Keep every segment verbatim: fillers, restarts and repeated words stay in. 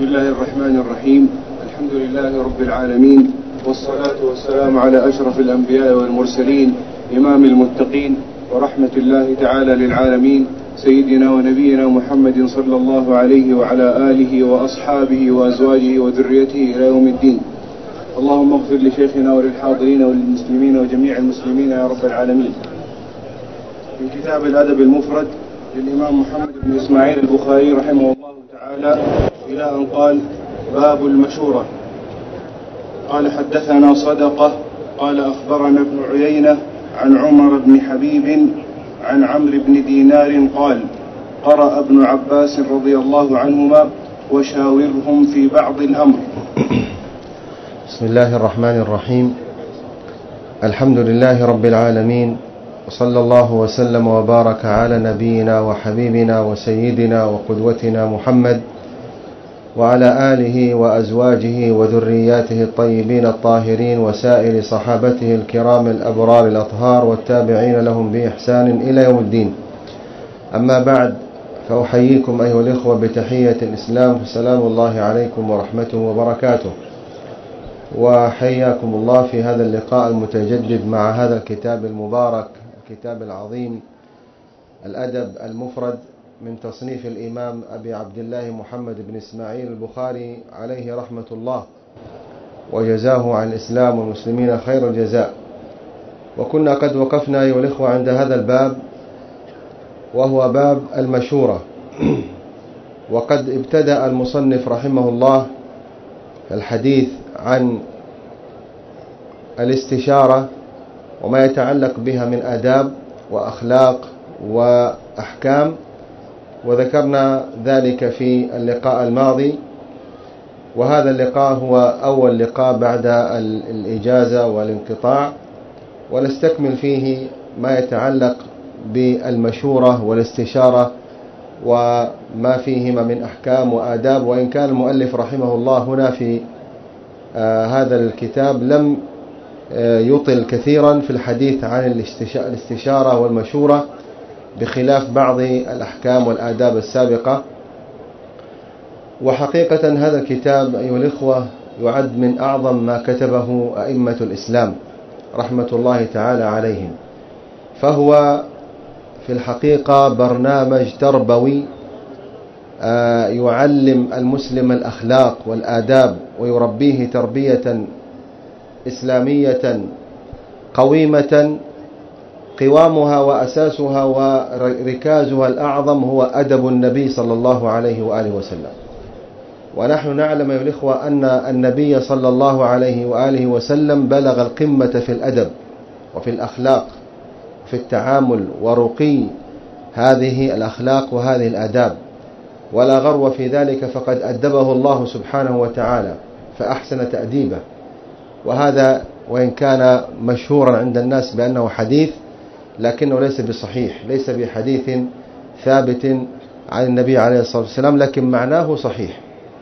بسم الله الرحمن الرحيم. الحمد لله رب العالمين، والصلاة والسلام على أشرف الأنبياء والمرسلين، إمام المتقين ورحمة الله تعالى للعالمين، سيدنا ونبينا محمد صلى الله عليه وعلى آله وأصحابه وأزواجه وذريته إلى يوم الدين. اللهم اغفر لشيخنا وللحاضرين وللمسلمين وجميع المسلمين يا رب العالمين. في كتاب الأدب المفرد للإمام محمد بن إسماعيل البخاري رحمه الله تعالى إلى أن قال: باب المشورة. قال: حدثنا صدقة قال أخبرنا ابن عيينة عن عمر بن حبيب عن عمرو بن دينار قال: قرأ ابن عباس رضي الله عنهما: وشاورهم في بعض الأمر. بسم الله الرحمن الرحيم. الحمد لله رب العالمين، وصلى الله وسلم وبارك على نبينا وحبيبنا وسيدنا وقدوتنا محمد وعلى آله وأزواجه وذرياته الطيبين الطاهرين وسائر صحابته الكرام الأبرار الأطهار والتابعين لهم بإحسان إلى يوم الدين. أما بعد، فأحييكم أيها الإخوة بتحية الإسلام، فسلام الله عليكم ورحمته وبركاته، وحياكم الله في هذا اللقاء المتجدد مع هذا الكتاب المبارك، الكتاب العظيم الأدب المفرد من تصنيف الإمام أبي عبد الله محمد بن إسماعيل البخاري عليه رحمة الله، وجزاه عن الإسلام والمسلمين خير الجزاء. وكنا قد وقفنا أيها الإخوة عند هذا الباب، وهو باب المشورة. وقد ابتدأ المصنف رحمه الله الحديث عن الاستشارة وما يتعلق بها من آداب وأخلاق وأحكام، وذكرنا ذلك في اللقاء الماضي. وهذا اللقاء هو أول لقاء بعد الإجازة والانقطاع، ونستكمل فيه ما يتعلق بالمشورة والاستشارة وما فيهما من أحكام وآداب. وإن كان المؤلف رحمه الله هنا في آه هذا الكتاب لم آه يطل كثيرا في الحديث عن الاستشارة والمشورة، بخلاف بعض الأحكام والآداب السابقة. وحقيقة هذا الكتاب أيها الإخوة يعد من أعظم ما كتبه أئمة الإسلام رحمة الله تعالى عليهم، فهو في الحقيقة برنامج تربوي يعلم المسلم الأخلاق والآداب، ويربيه تربية إسلامية قويمة، قوامها وأساسها وركازها الأعظم هو أدب النبي صلى الله عليه وآله وسلم. ونحن نعلم يا الإخوة أن النبي صلى الله عليه وآله وسلم بلغ القمة في الأدب وفي الأخلاق في التعامل ورقي هذه الأخلاق وهذه الآداب، ولا غرو في ذلك، فقد أدبه الله سبحانه وتعالى فأحسن تأديبه. وهذا وإن كان مشهورا عند الناس بأنه حديث، لكنه ليس بصحيح، ليس بحديث ثابت عن النبي عليه الصلاة والسلام، لكن معناه صحيح،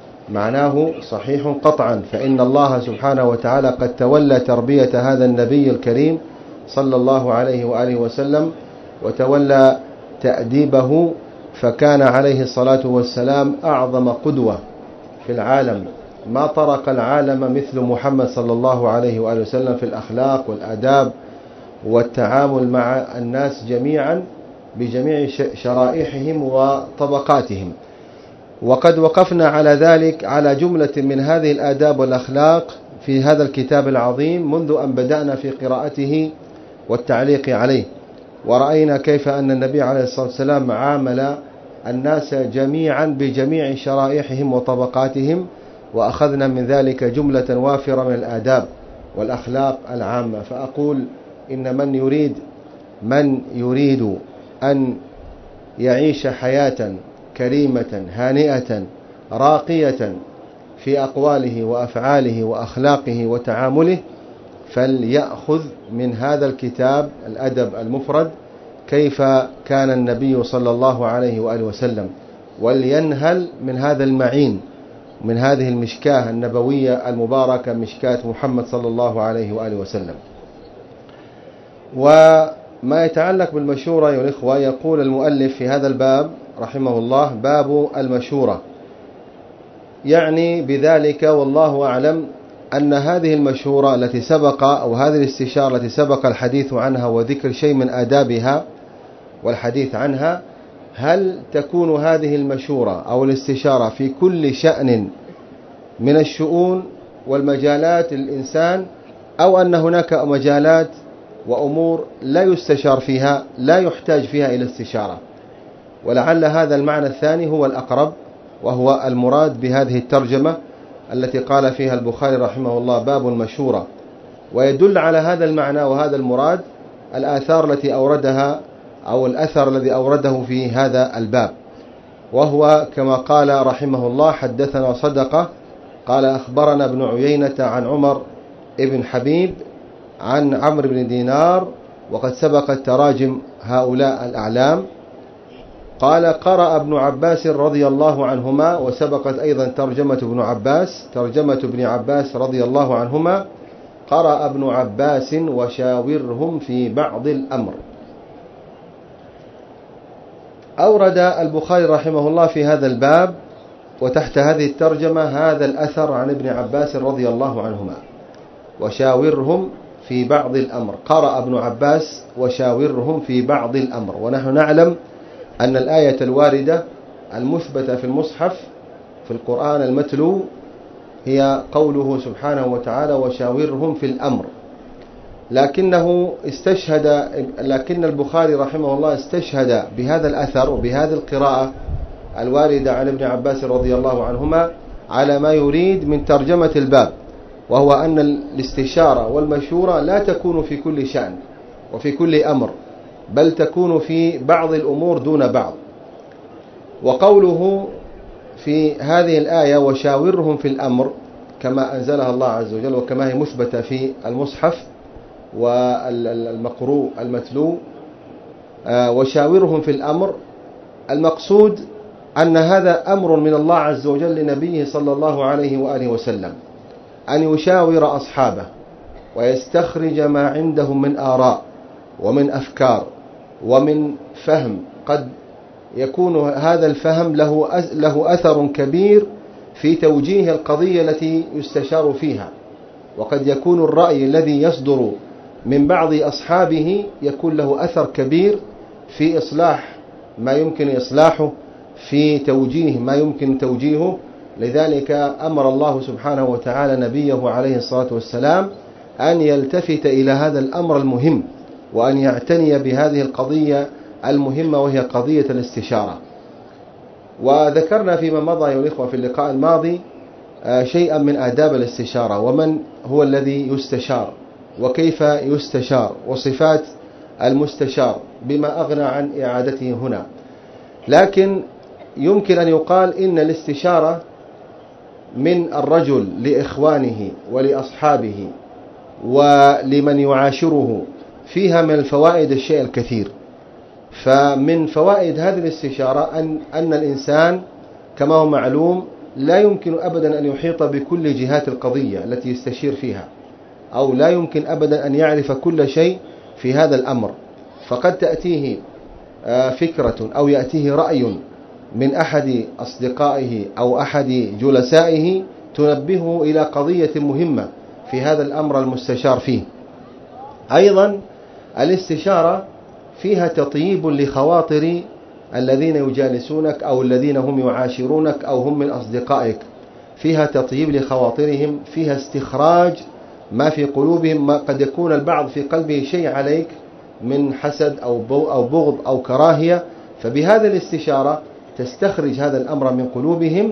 معناه صحيح قطعا. فإن الله سبحانه وتعالى قد تولى تربية هذا النبي الكريم صلى الله عليه وآله وسلم، وتولى تأديبه، فكان عليه الصلاة والسلام أعظم قدوة في العالم. ما طرق العالم مثل محمد صلى الله عليه وآله وسلم في الأخلاق والآداب والتعامل مع الناس جميعا بجميع شرائحهم وطبقاتهم. وقد وقفنا على ذلك، على جملة من هذه الآداب والأخلاق في هذا الكتاب العظيم منذ أن بدأنا في قراءته والتعليق عليه، ورأينا كيف أن النبي عليه الصلاة والسلام عامل الناس جميعا بجميع شرائحهم وطبقاتهم، وأخذنا من ذلك جملة وافرة من الآداب والأخلاق العامة. فأقول إن من يريد من يريد أن يعيش حياة كريمة هانئة راقية في أقواله وأفعاله وأخلاقه وتعامله، فليأخذ من هذا الكتاب الأدب المفرد كيف كان النبي صلى الله عليه وآله وسلم، ولينهل من هذا المعين، من هذه المشكاة النبوية المباركة، مشكاة محمد صلى الله عليه وآله وسلم. وما يتعلق بالمشورة يا الإخوة، يقول المؤلف في هذا الباب رحمه الله: باب المشورة. يعني بذلك والله أعلم أن هذه المشورة التي سبق أو هذه الاستشارة التي سبق الحديث عنها وذكر شيء من آدابها والحديث عنها، هل تكون هذه المشورة أو الاستشارة في كل شأن من الشؤون والمجالات الإنسان، أو أن هناك مجالات وأمور لا يستشار فيها، لا يحتاج فيها إلى استشارة؟ ولعل هذا المعنى الثاني هو الأقرب، وهو المراد بهذه الترجمة التي قال فيها البخاري رحمه الله باب المشورة. ويدل على هذا المعنى وهذا المراد الآثار التي أوردها أو الأثر الذي أورده في هذا الباب، وهو كما قال رحمه الله: حدثنا صدقة قال أخبرنا ابن عيينة عن عمر ابن حبيب عن عمرو بن دينار، وقد سبقت تراجم هؤلاء الأعلام. قال: قرأ ابن عباس رضي الله عنهما، وسبقت أيضا ترجمة ابن عباس ترجمة ابن عباس رضي الله عنهما: قرأ ابن عباس وشاورهم في بعض الأمر. أورد البخاري رحمه الله في هذا الباب وتحت هذه الترجمة هذا الأثر عن ابن عباس رضي الله عنهما: وشاورهم في بعض الأمر. قرأ ابن عباس وشاورهم في بعض الأمر. ونحن نعلم أن الآية الواردة المثبتة في المصحف في القرآن المتلو هي قوله سبحانه وتعالى: وشاورهم في الأمر. لكنه استشهد لكن البخاري رحمه الله استشهد بهذا الأثر وبهذه القراءة الواردة عن ابن عباس رضي الله عنهما على ما يريد من ترجمة الباب، وهو أن الاستشارة والمشورة لا تكون في كل شأن وفي كل أمر، بل تكون في بعض الأمور دون بعض. وقوله في هذه الآية: وشاورهم في الأمر، كما أنزلها الله عز وجل وكما هي مثبتة في المصحف والمقروء المتلو، وشاورهم في الأمر، المقصود أن هذا أمر من الله عز وجل لنبيه صلى الله عليه وآله وسلم، أن يشاور أصحابه ويستخرج ما عندهم من آراء ومن أفكار ومن فهم. قد يكون هذا الفهم له له أثر كبير في توجيه القضية التي يستشار فيها، وقد يكون الرأي الذي يصدر من بعض أصحابه يكون له أثر كبير في إصلاح ما يمكن إصلاحه، في توجيه ما يمكن توجيهه. لذلك أمر الله سبحانه وتعالى نبيه عليه الصلاة والسلام أن يلتفت إلى هذا الأمر المهم، وأن يعتني بهذه القضية المهمة وهي قضية الاستشارة. وذكرنا فيما مضى يا الإخوة في اللقاء الماضي شيئا من آداب الاستشارة، ومن هو الذي يستشار وكيف يستشار وصفات المستشار، بما أغنى عن إعادته هنا. لكن يمكن أن يقال إن الاستشارة من الرجل لإخوانه ولأصحابه ولمن يعاشره فيها من الفوائد الشيء الكثير. فمن فوائد هذه الاستشارة أن, أن الإنسان كما هو معلوم لا يمكن أبدا أن يحيط بكل جهات القضية التي يستشير فيها، أو لا يمكن أبدا أن يعرف كل شيء في هذا الأمر. فقد تأتيه فكرة أو يأتيه رأي من أحد أصدقائه أو أحد جلسائه تنبهه إلى قضية مهمة في هذا الأمر المستشار فيه. أيضا الاستشارة فيها تطييب لخواطر الذين يجالسونك أو الذين هم يعاشرونك أو هم من أصدقائك، فيها تطييب لخواطرهم، فيها استخراج ما في قلوبهم، ما قد يكون البعض في قلبه شيء عليك من حسد أو بغض أو كراهية، فبهذا الاستشارة تستخرج هذا الأمر من قلوبهم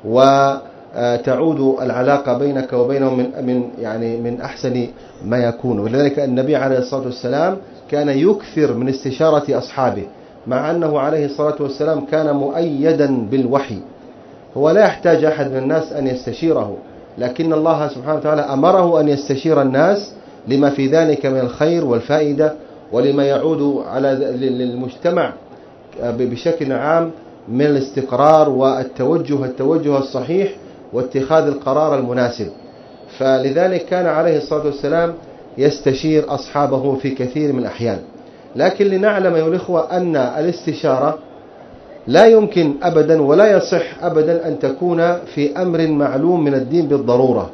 وتعود العلاقة بينك وبينهم من من يعني من أحسن ما يكون. ولذلك النبي عليه الصلاة والسلام كان يكثر من استشارة أصحابه، مع أنه عليه الصلاة والسلام كان مؤيدا بالوحي، هو لا يحتاج أحد من الناس أن يستشيره، لكن الله سبحانه وتعالى أمره أن يستشير الناس لما في ذلك من الخير والفائدة، ولما يعود على للمجتمع بشكل عام من الاستقرار والتوجه التوجه الصحيح واتخاذ القرار المناسب. فلذلك كان عليه الصلاة والسلام يستشير أصحابه في كثير من الأحيان. لكن لنعلم يا الإخوة أن الاستشارة لا يمكن أبدا ولا يصح أبدا أن تكون في أمر معلوم من الدين بالضرورة،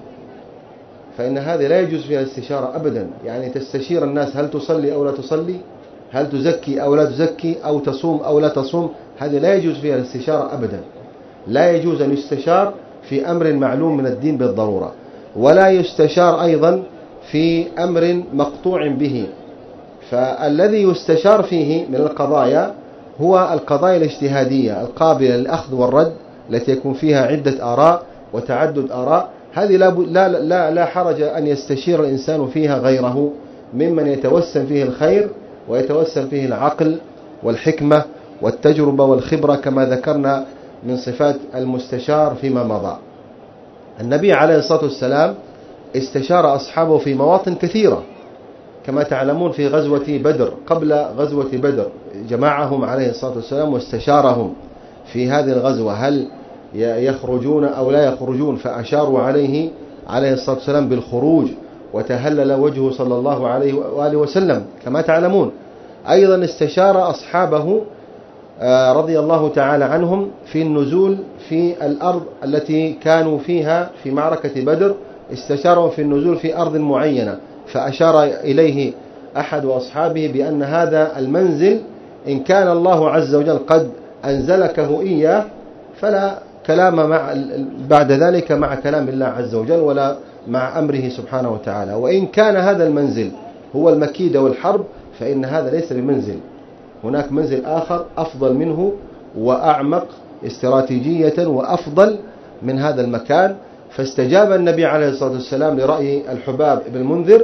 فإن هذا لا يجوز فيها الاستشارة أبدا. يعني تستشير الناس هل تصلي أو لا تصلي، هل تزكي أو لا تزكي، أو تصوم أو لا تصوم، هذه لا يجوز فيها الاستشارة أبدا. لا يجوز أن يستشار في أمر معلوم من الدين بالضرورة، ولا يستشار أيضا في أمر مقطوع به. فالذي يستشار فيه من القضايا هو القضايا الاجتهادية القابلة للأخذ والرد، التي يكون فيها عدة آراء وتعدد آراء. هذه لا, لا, لا, لا حرج أن يستشير الإنسان فيها غيره ممن يتوسم فيه الخير ويتوسم فيه العقل والحكمة والتجربة والخبرة، كما ذكرنا من صفات المستشار فيما مضى. النبي عليه الصلاة والسلام استشار أصحابه في مواطن كثيرة، كما تعلمون في غزوة بدر، قبل غزوة بدر جمعهم عليه الصلاة والسلام واستشارهم في هذه الغزوة هل يخرجون أو لا يخرجون، فأشاروا عليه عليه الصلاة والسلام بالخروج، وتهلل وجهه صلى الله عليه وآله وسلم كما تعلمون. أيضا استشار أصحابه رضي الله تعالى عنهم في النزول في الأرض التي كانوا فيها في معركة بدر، استشارهم في النزول في أرض معينة، فأشار إليه أحد أصحابه بأن هذا المنزل إن كان الله عز وجل قد أنزلكه إياه فلا كلام مع بعد ذلك مع كلام الله عز وجل ولا مع أمره سبحانه وتعالى، وإن كان هذا المنزل هو المكيد والحرب فإن هذا ليس بمنزل، هناك منزل آخر أفضل منه وأعمق استراتيجية وأفضل من هذا المكان. فاستجاب النبي عليه الصلاة والسلام لرأي الحباب بن المنذر،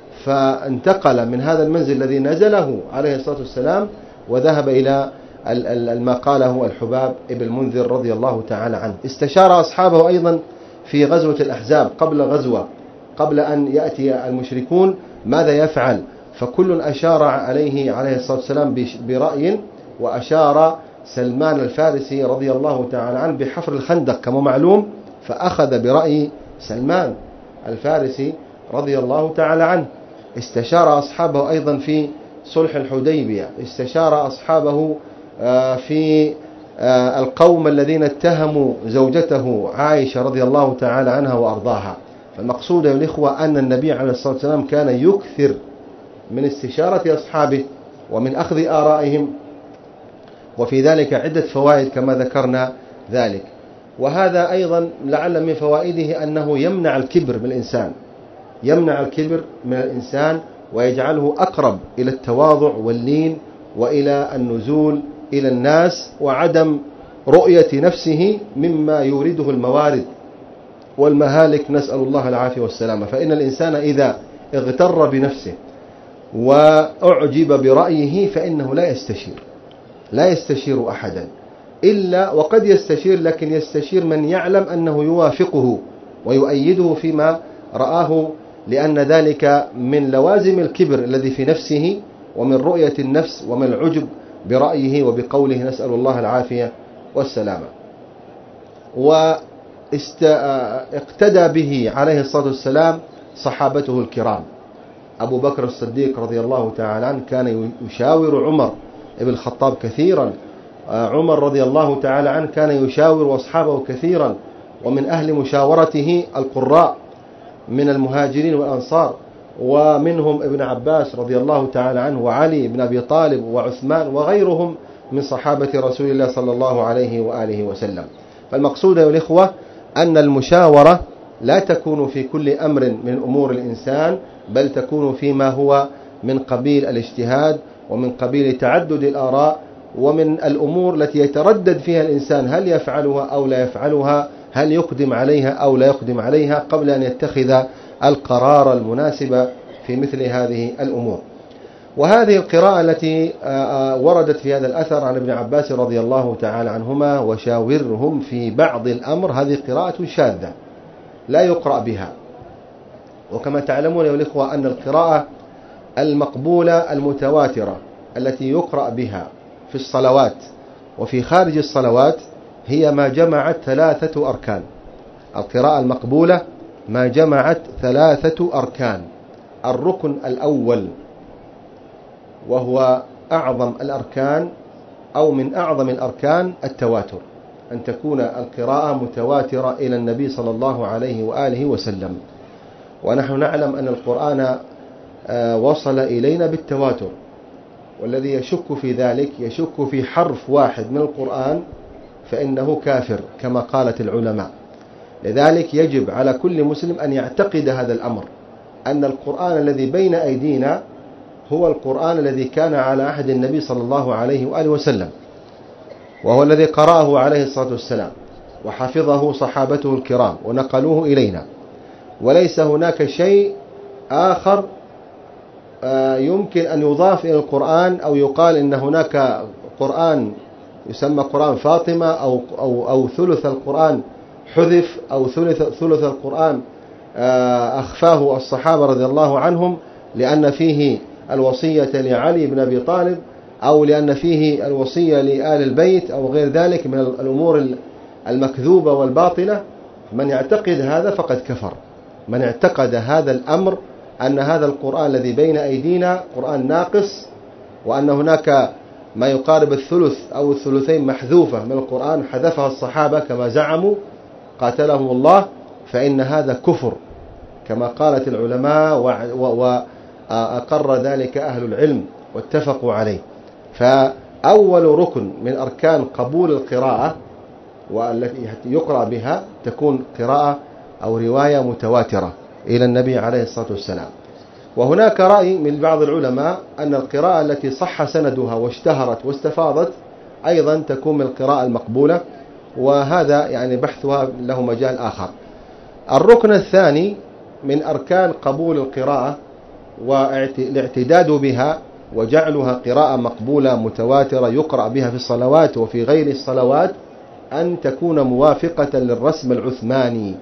فانتقل من هذا المنزل الذي نزله عليه الصلاة والسلام وذهب إلى ما قاله الحباب بن المنذر رضي الله تعالى عنه. استشار أصحابه أيضا في غزوة الأحزاب قبل غزوة، قبل أن يأتي المشركون ماذا يفعل، فكل أشار عليه عليه الصلاة والسلام برأي، وأشار سلمان الفارسي رضي الله تعالى عنه بحفر الخندق كما معلوم، فأخذ برأي سلمان الفارسي رضي الله تعالى عنه. استشار أصحابه أيضا في صلح الحديبية، استشار أصحابه في القوم الذين اتهموا زوجته عائشة رضي الله تعالى عنها وأرضاها. فالمقصود يا الإخوة أن النبي عليه الصلاة والسلام كان يكثر من استشارة أصحابه ومن أخذ آرائهم، وفي ذلك عدة فوائد كما ذكرنا ذلك. وهذا أيضا لعل من فوائده أنه يمنع الكبر من الإنسان، يمنع الكبر من الإنسان ويجعله أقرب إلى التواضع واللين وإلى النزول إلى الناس وعدم رؤية نفسه مما يورده الموارد والمهالك، نسأل الله العافية والسلامة. فإن الإنسان إذا اغتر بنفسه وأعجب برأيه فإنه لا يستشير لا يستشير أحدا إلا وقد يستشير، لكن يستشير من يعلم أنه يوافقه ويؤيده فيما رآه، لأن ذلك من لوازم الكبر الذي في نفسه ومن رؤية النفس ومن العجب برأيه وبقوله، نسأل الله العافية والسلامة. واقتدى به عليه الصلاة والسلام صحابته الكرام. أبو بكر الصديق رضي الله تعالى عنه كان يشاور عمر بن الخطاب كثيرا، عمر رضي الله تعالى عنه كان يشاور أصحابه كثيرا، ومن أهل مشاورته القراء من المهاجرين والأنصار، ومنهم ابن عباس رضي الله تعالى عنه وعلي بن أبي طالب وعثمان وغيرهم من صحابة رسول الله صلى الله عليه وآله وسلم. فالمقصود يا الإخوة أن المشاورة لا تكون في كل أمر من أمور الإنسان، بل تكون فيما هو من قبيل الاجتهاد ومن قبيل تعدد الآراء، ومن الأمور التي يتردد فيها الإنسان هل يفعلها أو لا يفعلها، هل يقدم عليها أو لا يقدم عليها، قبل أن يتخذ القرار المناسب في مثل هذه الأمور. وهذه القراءة التي وردت في هذا الأثر عن ابن عباس رضي الله تعالى عنهما وشاورهم في بعض الأمر، هذه قراءة شاذة لا يقرأ بها. وكما تعلمون يا الإخوة أن القراءة المقبولة المتواترة التي يقرأ بها في الصلوات وفي خارج الصلوات هي ما جمعت ثلاثة أركان. القراءة المقبولة ما جمعت ثلاثة أركان: الركن الأول وهو أعظم الأركان أو من أعظم الأركان التواتر، أن تكون القراءة متواترة إلى النبي صلى الله عليه وآله وسلم. ونحن نعلم أن القرآن وصل إلينا بالتواتر، والذي يشك في ذلك يشك في حرف واحد من القرآن فإنه كافر كما قالت العلماء. لذلك يجب على كل مسلم أن يعتقد هذا الأمر، أن القرآن الذي بين أيدينا هو القرآن الذي كان على عهد النبي صلى الله عليه وآله وسلم، وهو الذي قرأه عليه الصلاة والسلام وحفظه صحابته الكرام ونقلوه إلينا، وليس هناك شيء آخر يمكن أن يضاف إلى القرآن أو يقال إن هناك قرآن يسمى قرآن فاطمة أو, أو, أو ثلث القرآن حذف أو ثلث, ثلث القرآن أخفاه الصحابة رضي الله عنهم لأن فيه الوصية لعلي بن أبي طالب، أو لأن فيه الوصية لآل البيت أو غير ذلك من الأمور المكذوبة والباطلة. من يعتقد هذا فقد كفر. من اعتقد هذا الأمر أن هذا القرآن الذي بين أيدينا قرآن ناقص، وأن هناك ما يقارب الثلث أو الثلثين محذوفة من القرآن حذفها الصحابة كما زعموا قاتلهم الله، فإن هذا كفر كما قالت العلماء وأقر ذلك أهل العلم واتفقوا عليه. فأول ركن من أركان قبول القراءة والتي يقرأ بها تكون قراءة أو رواية متواترة إلى النبي عليه الصلاة والسلام. وهناك رأي من بعض العلماء أن القراءة التي صح سندها واشتهرت واستفاضت أيضا تكون من القراءة المقبولة، وهذا يعني بحثها له مجال آخر. الركن الثاني من أركان قبول القراءة والاعتداد بها وجعلها قراءة مقبولة متواترة يقرأ بها في الصلوات وفي غير الصلوات أن تكون موافقة للرسم العثماني،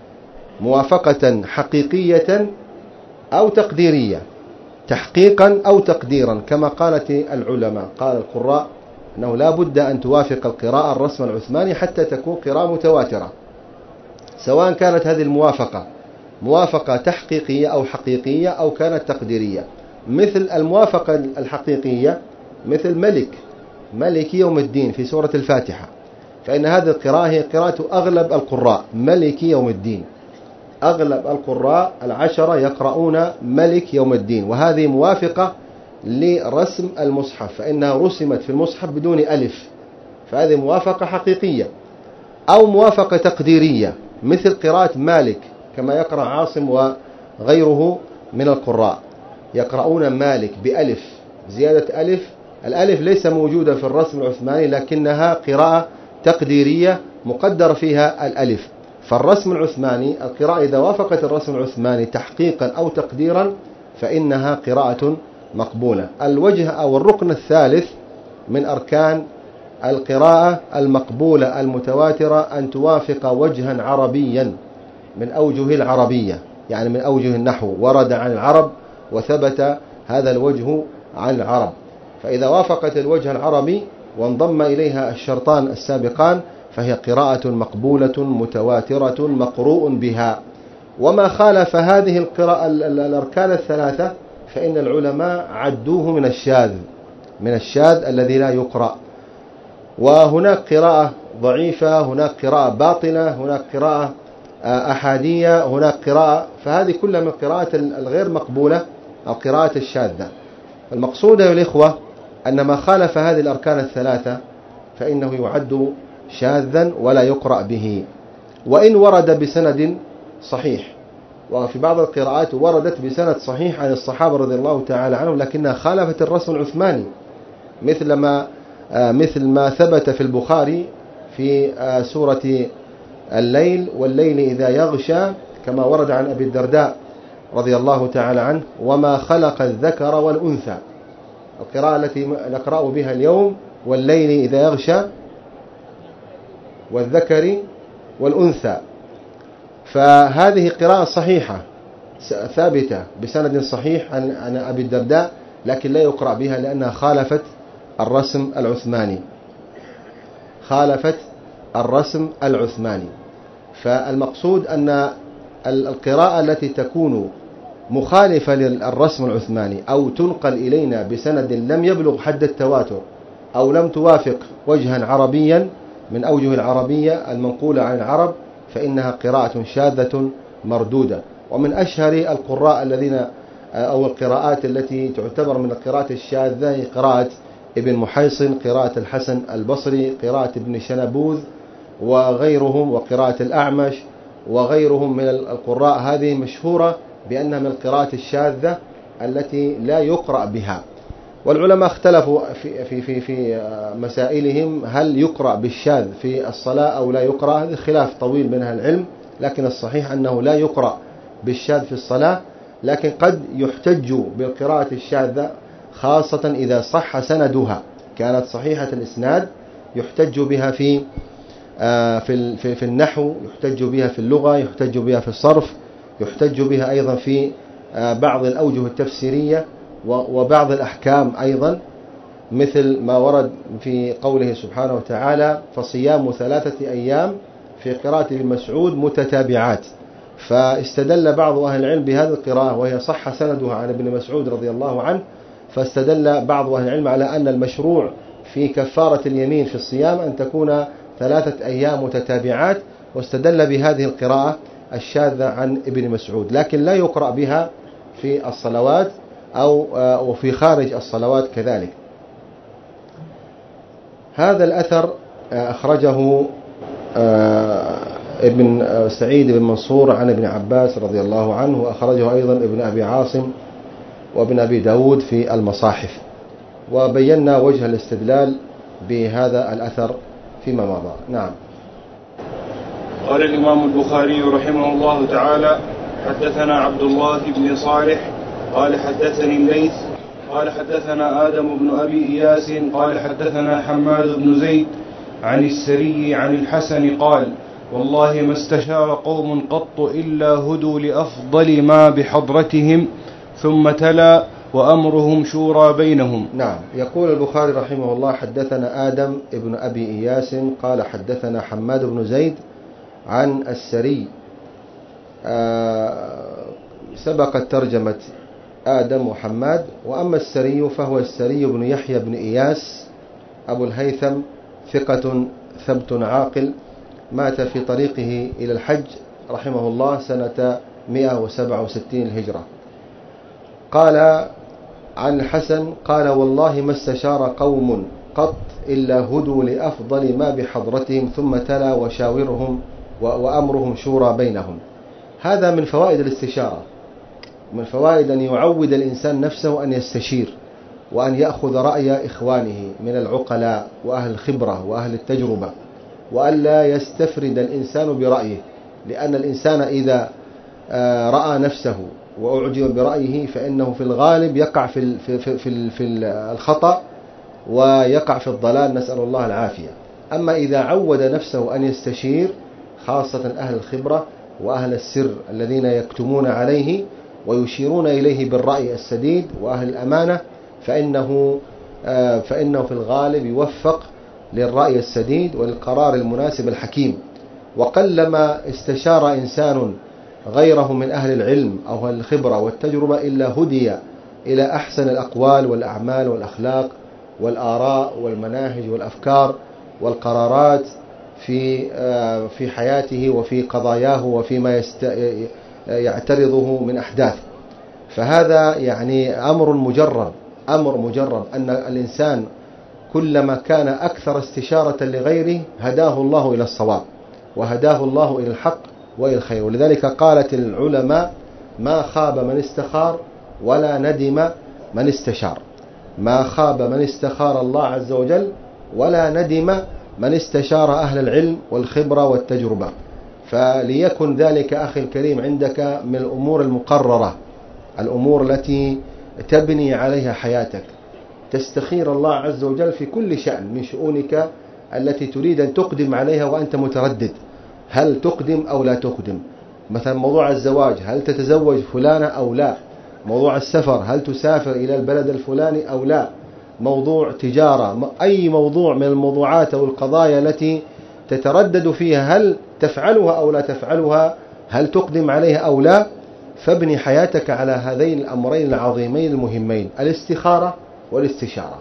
موافقة حقيقية أو تقديرية، تحقيقا أو تقديرا كما قالت العلماء. قال القراء أنه لا بد أن توافق القراءة الرسم العثماني حتى تكون قراءة متواترة، سواء كانت هذه الموافقة موافقة تحقيقية أو حقيقية أو كانت تقديرية. مثل الموافقة الحقيقية مثل ملك ملك يوم الدين في سورة الفاتحة، فإن هذه القراءة هي قراءة أغلب القراء ملك يوم الدين. أغلب القراء العشرة يقرؤون ملك يوم الدين، وهذه موافقة لرسم المصحف فإنها رسمت في المصحف بدون ألف، فهذه موافقة حقيقية. أو موافقة تقديرية مثل قراءة مالك كما يقرأ عاصم وغيره من القراء، يقرؤون مالك بألف زيادة ألف. الألف ليس موجودة في الرسم العثماني لكنها قراءة تقديرية مقدر فيها الألف. فالرسم العثماني القراءة إذا وافقت الرسم العثماني تحقيقا أو تقديرا فإنها قراءة مقبولة. الوجه أو الركن الثالث من أركان القراءة المقبولة المتواترة أن توافق وجها عربيا من أوجه العربية، يعني من أوجه النحو ورد عن العرب وثبت هذا الوجه عن العرب. فإذا وافقت الوجه العربي وانضم إليها الشرطان السابقان فهي قراءة مقبولة متواترة مقروء بها. وما خالف هذه القراءة الأركان الثلاثة فإن العلماء عدوه من الشاذ من الشاذ الذي لا يقرأ. وهناك قراءة ضعيفة، هناك قراءة باطلة، هناك قراءة أحادية، هناك قراءة، فهذه كلها من القراءات الغير مقبولة أو قراءة الشاذة. المقصود يا الإخوة أن ما خالف هذه الأركان الثلاثة فإنه يعد شاذا ولا يقرأ به، وإن ورد بسند صحيح. وفي بعض القراءات وردت بسند صحيح عن الصحابة رضي الله تعالى عنهم لكنها خالفت الرسم العثماني، مثل ما مثل ما ثبت في البخاري في سورة الليل والليل إذا يغشى كما ورد عن أبي الدرداء رضي الله تعالى عنه: وما خلق الذكر والأنثى. القراءة التي نقرأ بها اليوم: والليل إذا يغشى والذكر والأنثى، فهذه قراءة صحيحة ثابتة بسند صحيح عن عن أبي الدرداء، لكن لا يقرأ بها لأنها خالفت الرسم العثماني خالفت الرسم العثماني. فالمقصود أن القراءة التي تكون مخالفة للرسم العثماني أو تنقل إلينا بسند لم يبلغ حد التواتر أو لم توافق وجها عربيا من أوجه العربية المنقولة عن العرب فإنها قراءة شاذة مردودة. ومن أشهر القراء الذين أو القراءات التي تعتبر من القراءات الشاذة قراءة ابن محيصن، قراءة الحسن البصري، قراءة ابن شنبوذ وغيرهم، وقراءة الأعمش وغيرهم من القراء. هذه مشهورة بأنها من القراءات الشاذة التي لا يقرأ بها. والعلماء اختلفوا في في في في مسائلهم، هل يقرأ بالشاذ في الصلاة أو لا يقرأ؟ هذا خلاف طويل بين أهل العلم، لكن الصحيح أنه لا يقرأ بالشاذ في الصلاة، لكن قد يحتج بالقراءة الشاذة خاصة إذا صح سندها، كانت صحيحة الإسناد يحتج بها في في في في النحو، يحتج بها في اللغة، يحتج بها في الصرف، يحتج بها أيضا في بعض الأوجه التفسيرية وبعض الأحكام أيضا، مثل ما ورد في قوله سبحانه وتعالى فصيام ثلاثة أيام في قراءة ابن مسعود متتابعات. فاستدل بعض أهل العلم بهذه القراءة وهي صح سندها عن ابن مسعود رضي الله عنه، فاستدل بعض أهل العلم على أن المشروع في كفارة اليمين في الصيام أن تكون ثلاثة أيام متتابعات، واستدل بهذه القراءة الشاذة عن ابن مسعود، لكن لا يقرأ بها في الصلوات أو وفي خارج الصلوات كذلك. هذا الأثر أخرجه ابن سعيد بن منصور عن ابن عباس رضي الله عنه، وأخرجه أيضا ابن أبي عاصم وابن أبي داود في المصاحف، وبينا وجه الاستدلال بهذا الأثر فيما مضى. نعم. قال الإمام البخاري رحمه الله تعالى: حدثنا عبد الله بن صالح قال حدثني الليث قال حدثنا آدم بن أبي إياس قال حدثنا حماد بن زيد عن السري عن الحسن قال: والله ما استشار قوم قط إلا هدوا لأفضل ما بحضرتهم، ثم تلا: وأمرهم شورى بينهم. نعم. يقول البخاري رحمه الله: حدثنا آدم بن أبي إياس قال حدثنا حماد بن زيد عن السري. آه سبقت ترجمة آدم وحماد. وأما السري فهو السري بن يحيى بن إياس أبو الهيثم، ثقة ثبت عاقل، مات في طريقه إلى الحج رحمه الله سنة مئة وسبعة وستين الهجرة. قال عن الحسن قال: والله ما استشار قوم قط إلا هدوا لأفضل ما بحضرتهم، ثم تلا: وشاورهم وأمرهم شورى بينهم. هذا من فوائد الاستشارة، من فوائد أن يعود الإنسان نفسه أن يستشير وأن يأخذ رأي إخوانه من العقلاء وأهل الخبرة وأهل التجربة، وأن لا يستفرد الإنسان برأيه، لأن الإنسان إذا رأى نفسه وأعجب برأيه فإنه في الغالب يقع في في في في الخطأ ويقع في الضلال، نسأل الله العافية. أما إذا عود نفسه أن يستشير، خاصة أهل الخبرة وأهل السر الذين يكتمون عليه ويشيرون إليه بالرأي السديد وأهل الأمانة، فإنه فإنه في الغالب يوفق للرأي السديد وللقرار المناسب الحكيم. وقلما استشار إنسان غيره من أهل العلم أو أهل الخبرة والتجربة إلا هدي إلى أحسن الأقوال والأعمال والأخلاق والآراء والمناهج والأفكار والقرارات في في حياته وفي قضاياه وفيما يعترضه من أحداث. فهذا يعني أمر مجرب، أمر مجرب أن الإنسان كلما كان أكثر استشارة لغيره هداه الله إلى الصواب وهداه الله إلى الحق وإلى الخير. ولذلك قالت العلماء: ما خاب من استخار ولا ندم من استشار. ما خاب من استخار الله عز وجل ولا ندم من استشار أهل العلم والخبرة والتجربة. فليكن ذلك أخي الكريم عندك من الأمور المقررة، الأمور التي تبني عليها حياتك، تستخير الله عز وجل في كل شأن من شؤونك التي تريد أن تقدم عليها وأنت متردد، هل تقدم أو لا تقدم. مثلا موضوع الزواج، هل تتزوج فلانة أو لا. موضوع السفر، هل تسافر إلى البلد الفلاني أو لا. موضوع تجارة، أي موضوع من الموضوعات أو القضايا التي تتردد فيها هل تفعلها أو لا تفعلها، هل تقدم عليها أو لا. فابني حياتك على هذين الأمرين العظيمين المهمين، الاستخارة والاستشارة.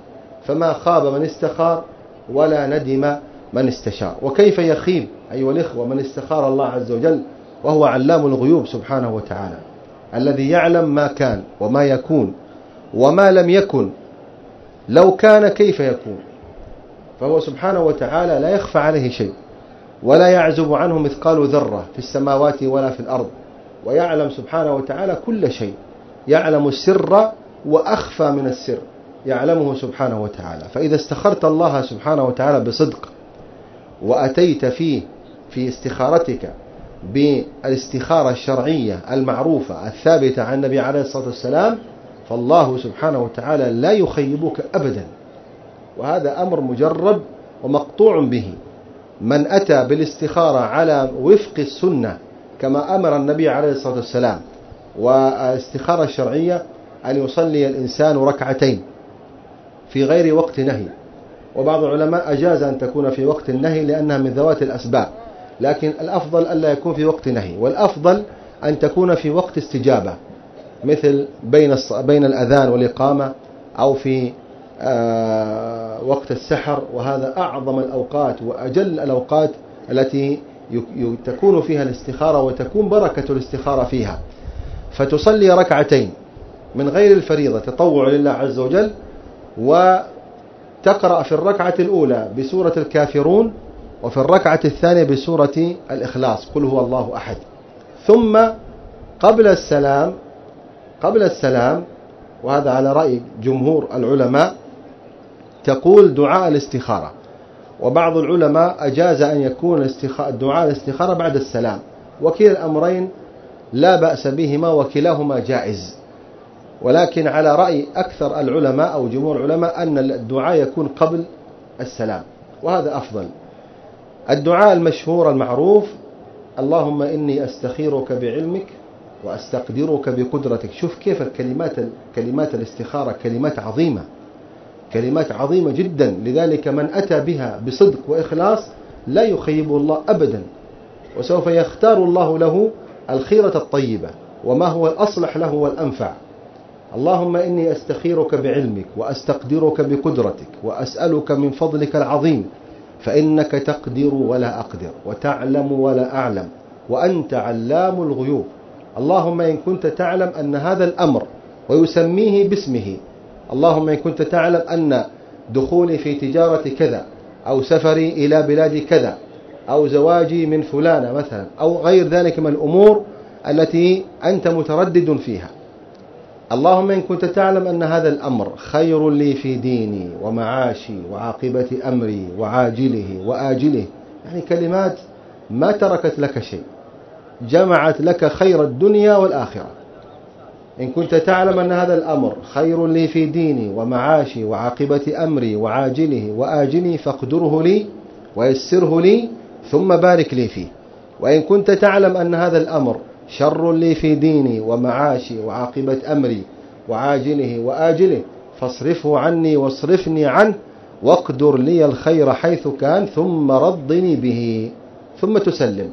فما خاب من استخار ولا ندم من استشار. وكيف يخيب أيها الإخوة من استخار الله عز وجل وهو علام الغيوب سبحانه وتعالى، الذي يعلم ما كان وما يكون وما لم يكن، لو كان كيف يكون. فهو سبحانه وتعالى لا يخفى عليه شيء، ولا يعزب عنه مثقال ذرة في السماوات ولا في الأرض، ويعلم سبحانه وتعالى كل شيء، يعلم السر وأخفى من السر، يعلمه سبحانه وتعالى. فإذا استخرت الله سبحانه وتعالى بصدق وأتيت فيه في استخارتك بالاستخارة الشرعية المعروفة الثابتة عن النبي عليه الصلاة والسلام، فالله سبحانه وتعالى لا يخيبك أبدا. وهذا أمر مجرب ومقطوع به. من أتى بالاستخارة على وفق السنة كما أمر النبي عليه الصلاة والسلام، والاستخارة الشرعية أن يصلي الإنسان ركعتين في غير وقت نهي، وبعض العلماء أجاز أن تكون في وقت النهي لأنها من ذوات الأسباب، لكن الأفضل ألا يكون في وقت نهي، والأفضل أن تكون في وقت استجابة، مثل بين بين الأذان والإقامة، أو في وقت السحر. وهذا أعظم الأوقات وأجل الأوقات التي تكون فيها الاستخارة وتكون بركة الاستخارة فيها. فتصلي ركعتين من غير الفريضة تطوع لله عز وجل، وتقرأ في الركعة الأولى بسورة الكافرون، وفي الركعة الثانية بسورة الإخلاص قل هو الله أحد. ثم قبل السلام قبل السلام وهذا على رأي جمهور العلماء تقول دعاء الاستخارة، وبعض العلماء أجاز أن يكون دعاء الاستخارة بعد السلام، وكلا الأمرين لا بأس بهما وكلاهما جائز. ولكن على رأي أكثر العلماء أو جمهور العلماء أن الدعاء يكون قبل السلام، وهذا أفضل. الدعاء المشهور المعروف اللهم إني أستخيرك بعلمك وأستقدرك بقدرتك. شوف كيف الكلمات كلمات الاستخارة كلمات عظيمة، كلمات عظيمة جدا، لذلك من أتى بها بصدق وإخلاص لا يخيبه الله أبدا، وسوف يختار الله له الخيرة الطيبة وما هو الأصلح له والأنفع. اللهم إني أستخيرك بعلمك وأستقدرك بقدرتك وأسألك من فضلك العظيم، فإنك تقدر ولا أقدر وتعلم ولا أعلم وأنت علام الغيوب. اللهم إن كنت تعلم أن هذا الأمر، ويسميه باسمه، اللهم إن كنت تعلم أن دخولي في تجارة كذا، أو سفري إلى بلاد كذا، أو زواجي من فلانة مثلا، أو غير ذلك من الأمور التي أنت متردد فيها، اللهم إن كنت تعلم أن هذا الأمر خير لي في ديني ومعاشي وعاقبة أمري وعاجله وآجله. يعني كلمات ما تركت لك شيء، جمعت لك خير الدنيا والآخرة. إن كنت تعلم أن هذا الأمر خير لي في ديني ومعاشي وعاقبة أمري وعاجله وآجله فاقدره لي ويسره لي ثم بارك لي فيه. وإن كنت تعلم أن هذا الأمر شر لي في ديني ومعاشي وعاقبة أمري وعاجله وآجله فاصرفه عني واصرفني عنه واقدر لي الخير حيث كان ثم رضني به، ثم تسلم.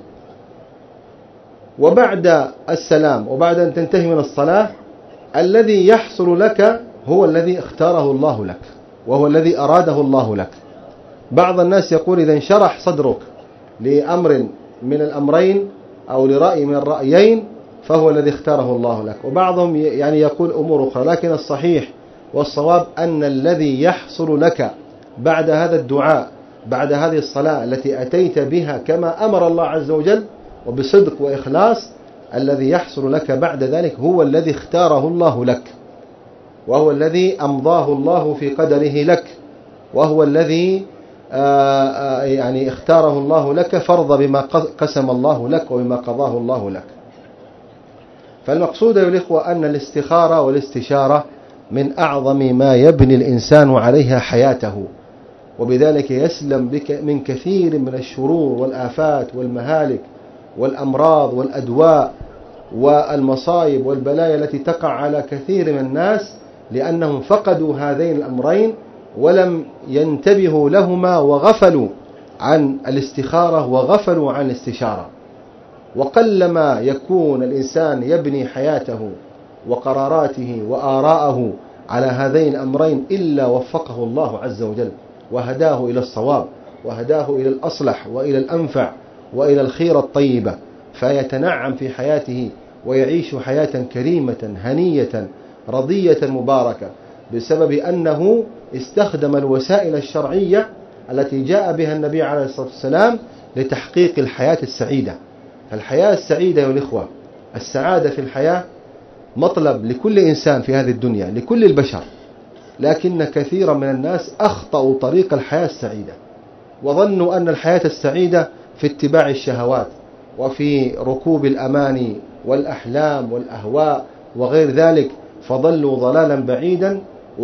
وبعد السلام وبعد أن تنتهي من الصلاة الذي يحصل لك هو الذي اختاره الله لك، وهو الذي أراده الله لك. بعض الناس يقول إذا انشرح صدرك لأمر من الأمرين أو لرأي من الرأيين فهو الذي اختاره الله لك، وبعضهم يعني يقول أمور أخرى. لكن الصحيح والصواب أن الذي يحصل لك بعد هذا الدعاء، بعد هذه الصلاة التي أتيت بها كما أمر الله عز وجل وبصدق وإخلاص، الذي يحصل لك بعد ذلك هو الذي اختاره الله لك، وهو الذي أمضاه الله في قدره لك، وهو الذي آآ آآ يعني اختاره الله لك فرض بما قسم الله لك وبما قضاه الله لك. فالمقصود يا الإخوة أن الاستخارة والاستشارة من أعظم ما يبني الإنسان عليها حياته، وبذلك يسلم بك من كثير من الشرور والآفات والمهالك والأمراض والأدواء والمصائب والبلايا التي تقع على كثير من الناس، لأنهم فقدوا هذين الأمرين ولم ينتبهوا لهما وغفلوا عن الاستخارة وغفلوا عن الاستشارة. وقلما يكون الإنسان يبني حياته وقراراته وآراءه على هذين الأمرين إلا وفقه الله عز وجل وهداه إلى الصواب وهداه إلى الأصلح وإلى الأنفع وإلى الخير الطيبة، فيتنعم في حياته ويعيش حياة كريمة هنية رضية مباركة بسبب أنه استخدم الوسائل الشرعية التي جاء بها النبي عليه الصلاة والسلام لتحقيق الحياة السعيدة. الحياة السعيدة يا الإخوة، السعادة في الحياة مطلب لكل إنسان في هذه الدنيا، لكل البشر، لكن كثيرا من الناس أخطأوا طريق الحياة السعيدة وظنوا أن الحياة السعيدة في اتباع الشهوات وفي ركوب الأماني والأحلام والأهواء وغير ذلك، فضلوا ضلالا بعيدا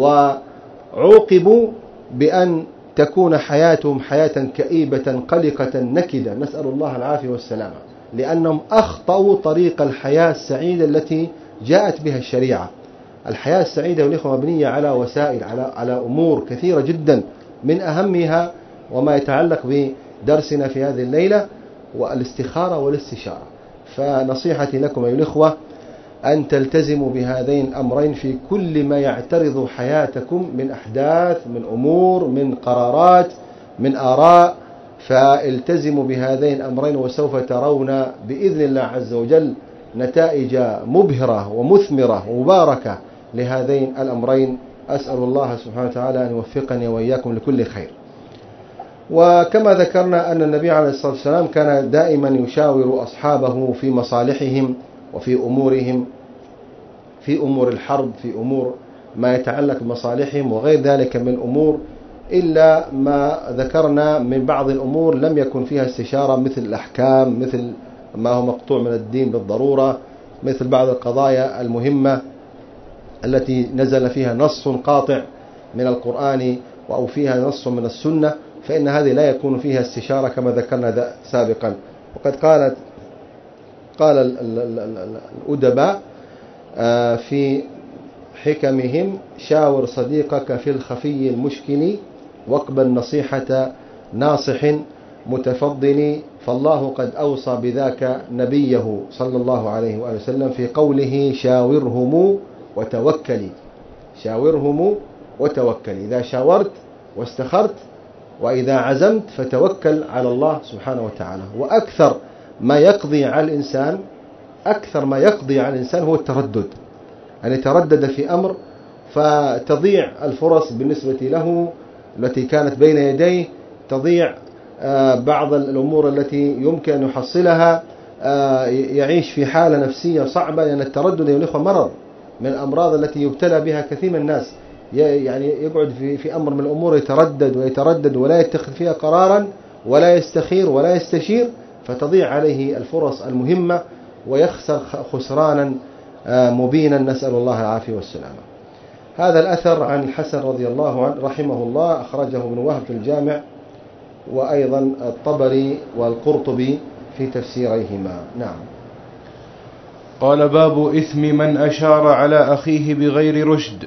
وعوقبوا بأن تكون حياتهم حياة كئيبة قلقة نكدة، نسأل الله العافية والسلامة، لأنهم أخطأوا طريق الحياة السعيدة التي جاءت بها الشريعة. الحياة السعيدة والإخوة مبنية على وسائل، على على أمور كثيرة جدا، من أهمها وما يتعلق بدرسنا في هذه الليلة والاستخارة والاستشارة. فنصيحتي لكم أيها الإخوة أن تلتزموا بهذين الأمرين في كل ما يعترض حياتكم من أحداث، من أمور، من قرارات، من آراء، فالتزموا بهذين الأمرين وسوف ترون بإذن الله عز وجل نتائج مبهرة ومثمرة ومباركة لهذين الأمرين. أسأل الله سبحانه وتعالى أن يوفقني وإياكم لكل خير. وكما ذكرنا أن النبي عليه الصلاة والسلام كان دائما يشاور أصحابه في مصالحهم وفي أمورهم، في أمور الحرب، في أمور ما يتعلق بمصالحهم وغير ذلك من أمور، إلا ما ذكرنا من بعض الأمور لم يكن فيها استشارة، مثل الأحكام، مثل ما هو مقطوع من الدين بالضرورة، مثل بعض القضايا المهمة التي نزل فيها نص قاطع من القرآن أو فيها نص من السنة، فإن هذه لا يكون فيها استشارة كما ذكرنا سابقا. وقد قالت قال الأدباء في حكمهم: شاور صديقك في الخفي المشكل واقبل نصيحة ناصح متفضل، فالله قد أوصى بذاك نبيه صلى الله عليه وآله وسلم في قوله: شاورهم وتوكلي. شاورهم وتوكلي، إذا شاورت واستخرت وإذا عزمت فتوكل على الله سبحانه وتعالى. وأكثر ما يقضي على الإنسان أكثر ما يقضي على الإنسان هو التردد، أن يتردد في أمر فتضيع الفرص بالنسبة له التي كانت بين يديه، تضيع بعض الأمور التي يمكن أن يحصلها، يعيش في حالة نفسية صعبة، لأن التردد يا الإخوة مرض من الأمراض التي يبتلى بها كثير من الناس. يعني يقعد في في أمر من الأمور يتردد ويتردد ولا يتخذ فيها قرارا ولا يستخير ولا يستشير، فتضيع عليه الفرص المهمة ويخسر خسرانا مبينا، نسأل الله العافية والسلامة. هذا الأثر عن الحسن رضي الله عنه رحمه الله أخرجه ابن وهب في الجامع، وأيضا الطبري والقرطبي في تفسيريهما. نعم. قال: باب إثم من أشار على أخيه بغير رشد.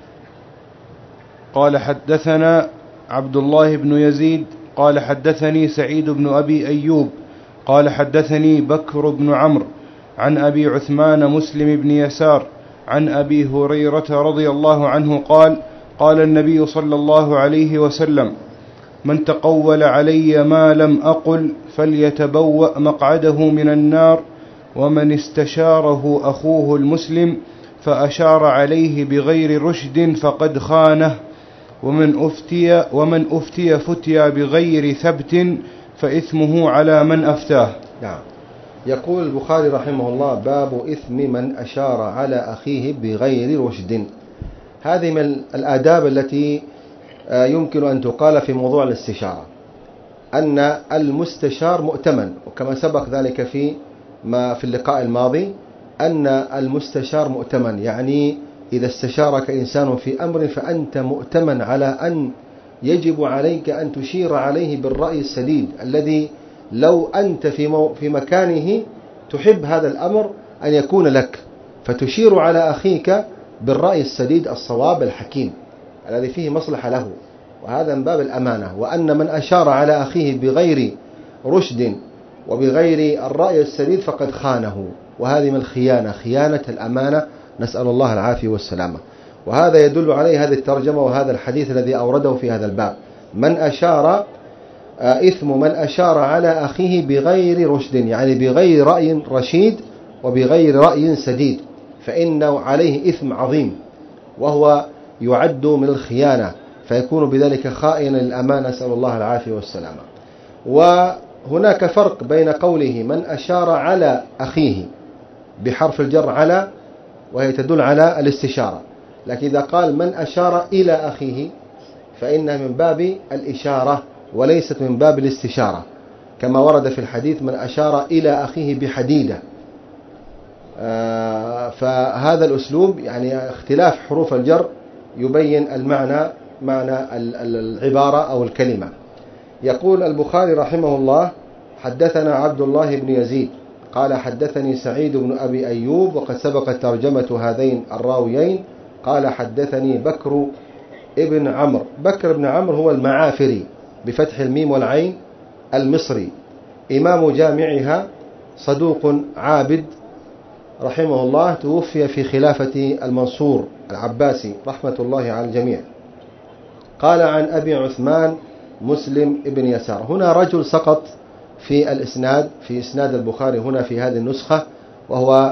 قال: حدثنا عبد الله بن يزيد قال حدثني سعيد بن أبي أيوب قال حدثني بكر بن عمرو عن أبي عثمان مسلم بن يسار عن أبي هريرة رضي الله عنه قال: قال النبي صلى الله عليه وسلم: من تقول علي ما لم أقل فليتبوأ مقعده من النار. ومن استشاره أخوه المسلم فأشار عليه بغير رشد فقد خانه. ومن أفتي, ومن أفتي فتيا بغير ثبت فإثمه على من أفتاه. نعم. يقول البخاري رحمه الله: باب إثم من أشار على أخيه بغير رشد. هذه من الآداب التي يمكن أن تقال في موضوع الاستشارة، أن المستشار مؤتمن، وكما سبق ذلك في ما في اللقاء الماضي أن المستشار مؤتمن، يعني إذا استشارك إنسان في أمر فأنت مؤتمن على أن يجب عليك أن تشير عليه بالرأي السديد الذي لو أنت في, مو في مكانه تحب هذا الأمر أن يكون لك، فتشير على أخيك بالرأي السديد الصواب الحكيم الذي فيه مصلحة له، وهذا من باب الأمانة. وأن من أشار على أخيه بغير رشد وبغير الرأي السديد فقد خانه، وهذه من الخيانة، خيانة الأمانة، نسأل الله العافية والسلامة. وهذا يدل عليه هذه الترجمة وهذا الحديث الذي أورده في هذا الباب. من أشار إثم من أشار على أخيه بغير رشد، يعني بغير رأي رشيد وبغير رأي سديد، فإنه عليه إثم عظيم، وهو يعد من الخيانة، فيكون بذلك خائنا للأمانة، نسأل الله العافية والسلامة. وهناك فرق بين قوله من أشار على أخيه بحرف الجر على، وهي تدل على الاستشارة، لكن إذا قال من أشار إلى أخيه فإنها من باب الإشارة وليست من باب الاستشارة، كما ورد في الحديث من أشار إلى أخيه بحديدة. آه فهذا الأسلوب يعني اختلاف حروف الجر يبين المعنى، معنى العبارة أو الكلمة. يقول البخاري رحمه الله: حدثنا عبد الله بن يزيد قال حدثني سعيد بن أبي أيوب، وقد سبقت ترجمة هذين الراويين. قال حدثني بكر ابن عمرو. بكر بن عمرو هو المعافري بفتح الميم والعين المصري، إمام جامعها، صدوق عابد رحمه الله، توفي في خلافة المنصور العباسي رحمة الله على الجميع. قال عن أبي عثمان مسلم ابن يسار. هنا رجل سقط في الإسناد، في إسناد البخاري هنا في هذه النسخة، وهو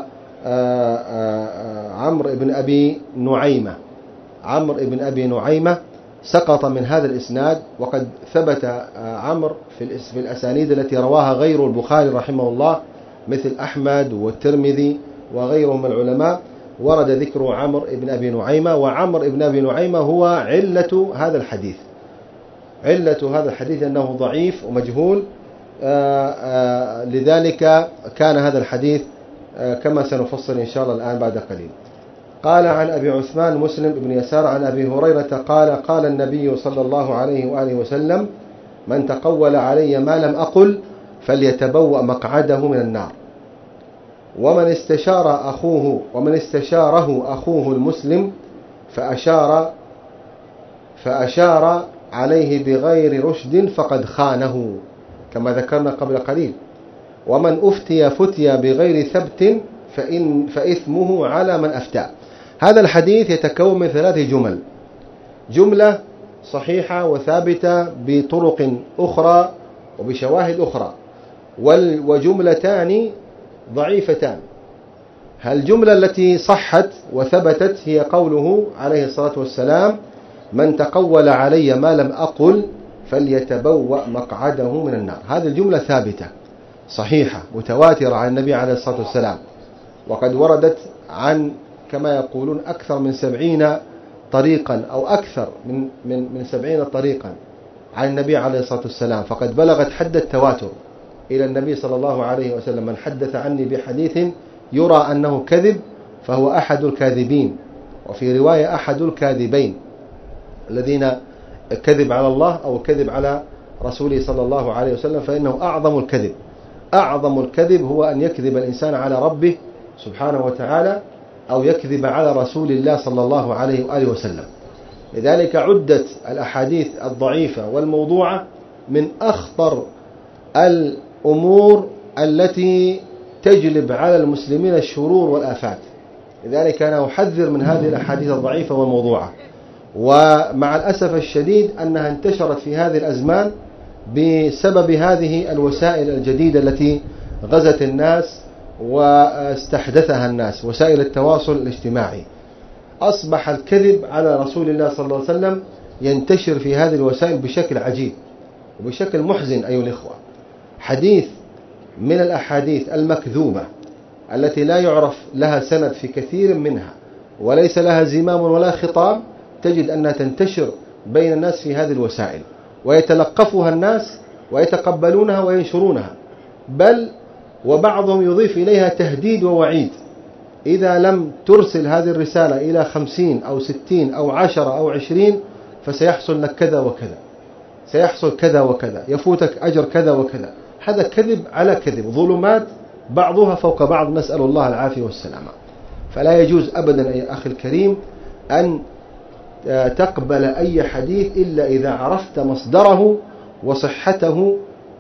عمرو ابن أبي نعيمة. عمرو ابن أبي نعيمة سقط من هذا الإسناد، وقد ثبت عمرو في الأسانيد التي رواها غير البخاري رحمه الله مثل أحمد والترمذي وغيرهم من العلماء، ورد ذكر عمرو ابن أبي نعيمة. وعمرو ابن أبي نعيمة هو علة هذا الحديث، علة هذا الحديث أنه ضعيف ومجهول، آآ آآ لذلك كان هذا الحديث كما سنفصل إن شاء الله الآن بعد قليل. قال عن أبي عثمان مسلم بن يسار عن أبي هريرة قال قال النبي صلى الله عليه وآله وسلم: من تقول علي ما لم أقل فليتبوأ مقعده من النار. ومن استشار أخوه ومن استشاره أخوه المسلم فأشار فأشار عليه بغير رشد فقد خانه، كما ذكرنا قبل قليل. ومن أفتي فتيا بغير ثبت فإن فإثمه على من أفتى. هذا الحديث يتكون من ثلاث جمل: جملة صحيحة وثابتة بطرق أخرى وبشواهد أخرى، وجملتان ضعيفتان. الجملة التي صحت وثبتت هي قوله عليه الصلاة والسلام: من تقول علي ما لم أقل فليتبوأ مقعده من النار. هذه الجملة ثابتة صحيحة متواترة عن النبي عليه الصلاة والسلام، وقد وردت عن كما يقولون أكثر من سبعين طريقا أو أكثر من من من سبعين طريقا عن النبي عليه الصلاة والسلام، فقد بلغت حد التواتر إلى النبي صلى الله عليه وسلم: من حدث عني بحديث يرى أنه كذب فهو أحد الكاذبين، وفي رواية أحد الكاذبين الذين كذب على الله أو كذب على رسوله صلى الله عليه وسلم، فإنه أعظم الكذب. أعظم الكذب هو أن يكذب الإنسان على ربه سبحانه وتعالى أو يكذب على رسول الله صلى الله عليه وآله وسلم. لذلك عدت الأحاديث الضعيفة والموضوعة من أخطر الأمور التي تجلب على المسلمين الشرور والآفات. لذلك أنا أحذر من هذه الأحاديث الضعيفة والموضوعة، ومع الأسف الشديد أنها انتشرت في هذه الأزمان بسبب هذه الوسائل الجديدة التي غزت الناس واستحدثها الناس، وسائل التواصل الاجتماعي. أصبح الكذب على رسول الله صلى الله عليه وسلم ينتشر في هذه الوسائل بشكل عجيب وبشكل محزن أيها الإخوة. حديث من الأحاديث المكذوبة التي لا يعرف لها سند في كثير منها وليس لها زمام ولا خطاب، تجد أنها تنتشر بين الناس في هذه الوسائل، ويتلقفها الناس ويتقبلونها وينشرونها، بل وبعضهم يضيف إليها تهديد ووعيد: إذا لم ترسل هذه الرسالة إلى خمسين أو ستين أو عشرة أو عشرين فسيحصل لك كذا وكذا، سيحصل كذا وكذا، يفوتك أجر كذا وكذا. هذا كذب على كذب، ظلمات بعضها فوق بعض، نسأل الله العافية والسلامة. فلا يجوز أبدا يا أخي الكريم أن تقبل أي حديث إلا إذا عرفت مصدره وصحته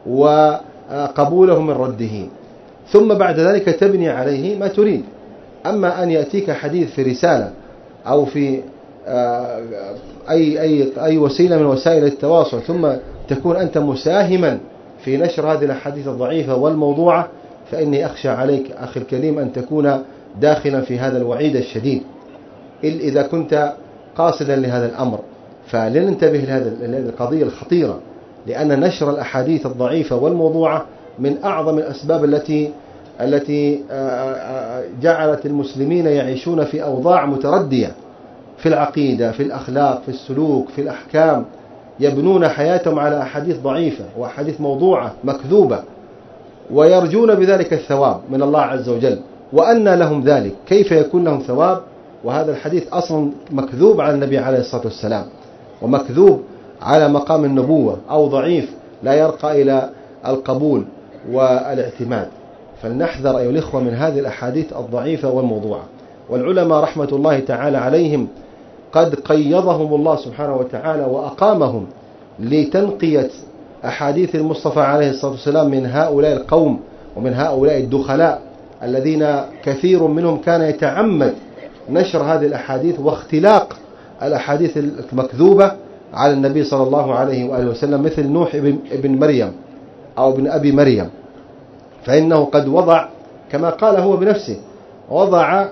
وقبوله من رده، ثم بعد ذلك تبني عليه ما تريد. أما أن يأتيك حديث في رسالة أو في أي أي أي وسيلة من وسائل التواصل، ثم تكون أنت مساهما في نشر هذه الأحاديث الضعيفة والموضوعة، فإني أخشى عليك أخي الكريم أن تكون داخلا في هذا الوعيد الشديد إذا كنت قاصدا لهذا الأمر. فلننتبه لهذه القضية الخطيرة، لأن نشر الأحاديث الضعيفة والموضوعة من أعظم الأسباب التي التي جعلت المسلمين يعيشون في أوضاع متردية في العقيدة، في الأخلاق، في السلوك، في الأحكام، يبنون حياتهم على أحاديث ضعيفة وأحاديث موضوعة مكذوبة، ويرجون بذلك الثواب من الله عز وجل. وأن لهم ذلك؟ كيف يكون لهم ثواب وهذا الحديث أصلا مكذوب على النبي عليه الصلاة والسلام، ومكذوب على مقام النبوة، أو ضعيف لا يرقى إلى القبول والاعتماد. فلنحذر أيها الإخوة من هذه الأحاديث الضعيفة والموضوعة. والعلماء رحمة الله تعالى عليهم قد قيضهم الله سبحانه وتعالى وأقامهم لتنقية أحاديث المصطفى عليه الصلاة والسلام من هؤلاء القوم ومن هؤلاء الدخلاء الذين كثير منهم كان يتعمد نشر هذه الأحاديث واختلاق الأحاديث المكذوبة على النبي صلى الله عليه وآله وسلم، مثل نوح ابن مريم أو ابن أبي مريم، فإنه قد وضع كما قال هو بنفسه، وضع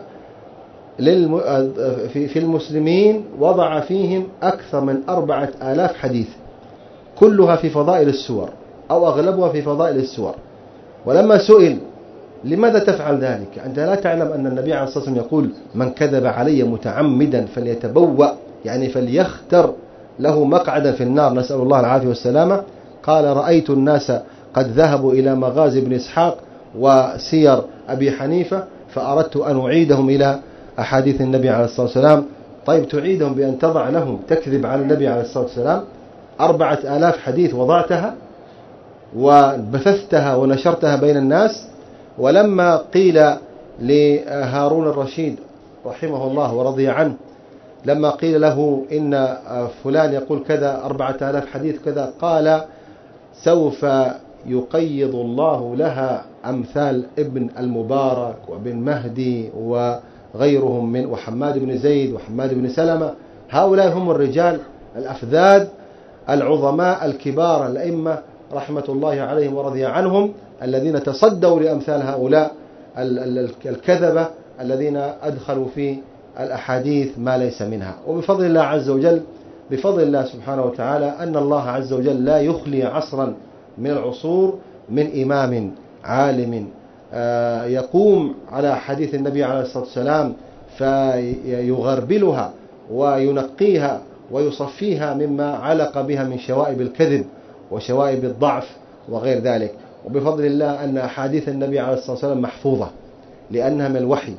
في المسلمين وضع فيهم أكثر من أربعة آلاف حديث، كلها في فضائل السور أو أغلبها في فضائل السور. ولما سئل لماذا تفعل ذلك؟ أنت لا تعلم أن النبي عليه الصلاة والسلام يقول من كذب علي متعمدا فليتبوأ، يعني فليختر له مقعدا في النار، نسأل الله العافية والسلامة. قال رأيت الناس قد ذهبوا إلى مغازي بن إسحاق وسير أبي حنيفة فأردت أن أعيدهم إلى أحاديث النبي عليه الصلاة والسلام. طيب تعيدهم بأن تضع لهم تكذب على النبي عليه الصلاة والسلام؟ أربعة آلاف حديث وضعتها وبثثتها ونشرتها بين الناس. ولما قيل لهارون الرشيد رحمه الله ورضي عنه، لما قيل له إن فلان يقول كذا أربعة آلاف حديث كذا، قال سوف يقيض الله لها أمثال ابن المبارك وابن مهدي وغيرهم من وحماد بن زيد وحماد بن سلمة. هؤلاء هم الرجال الأفذاذ العظماء الكبار الأئمة رحمة الله عليهم ورضي عنهم، الذين تصدوا لأمثال هؤلاء الكذبة الذين أدخلوا في الأحاديث ما ليس منها. وبفضل الله عز وجل، بفضل الله سبحانه وتعالى، أن الله عز وجل لا يخلي عصرا من العصور من إمام عالم يقوم على حديث النبي عليه الصلاة والسلام فيغربلها وينقيها ويصفيها مما علق بها من شوائب الكذب وشوائب الضعف وغير ذلك. وبفضل الله أن أحاديث النبي عليه الصلاة والسلام محفوظة لأنها من الوحي،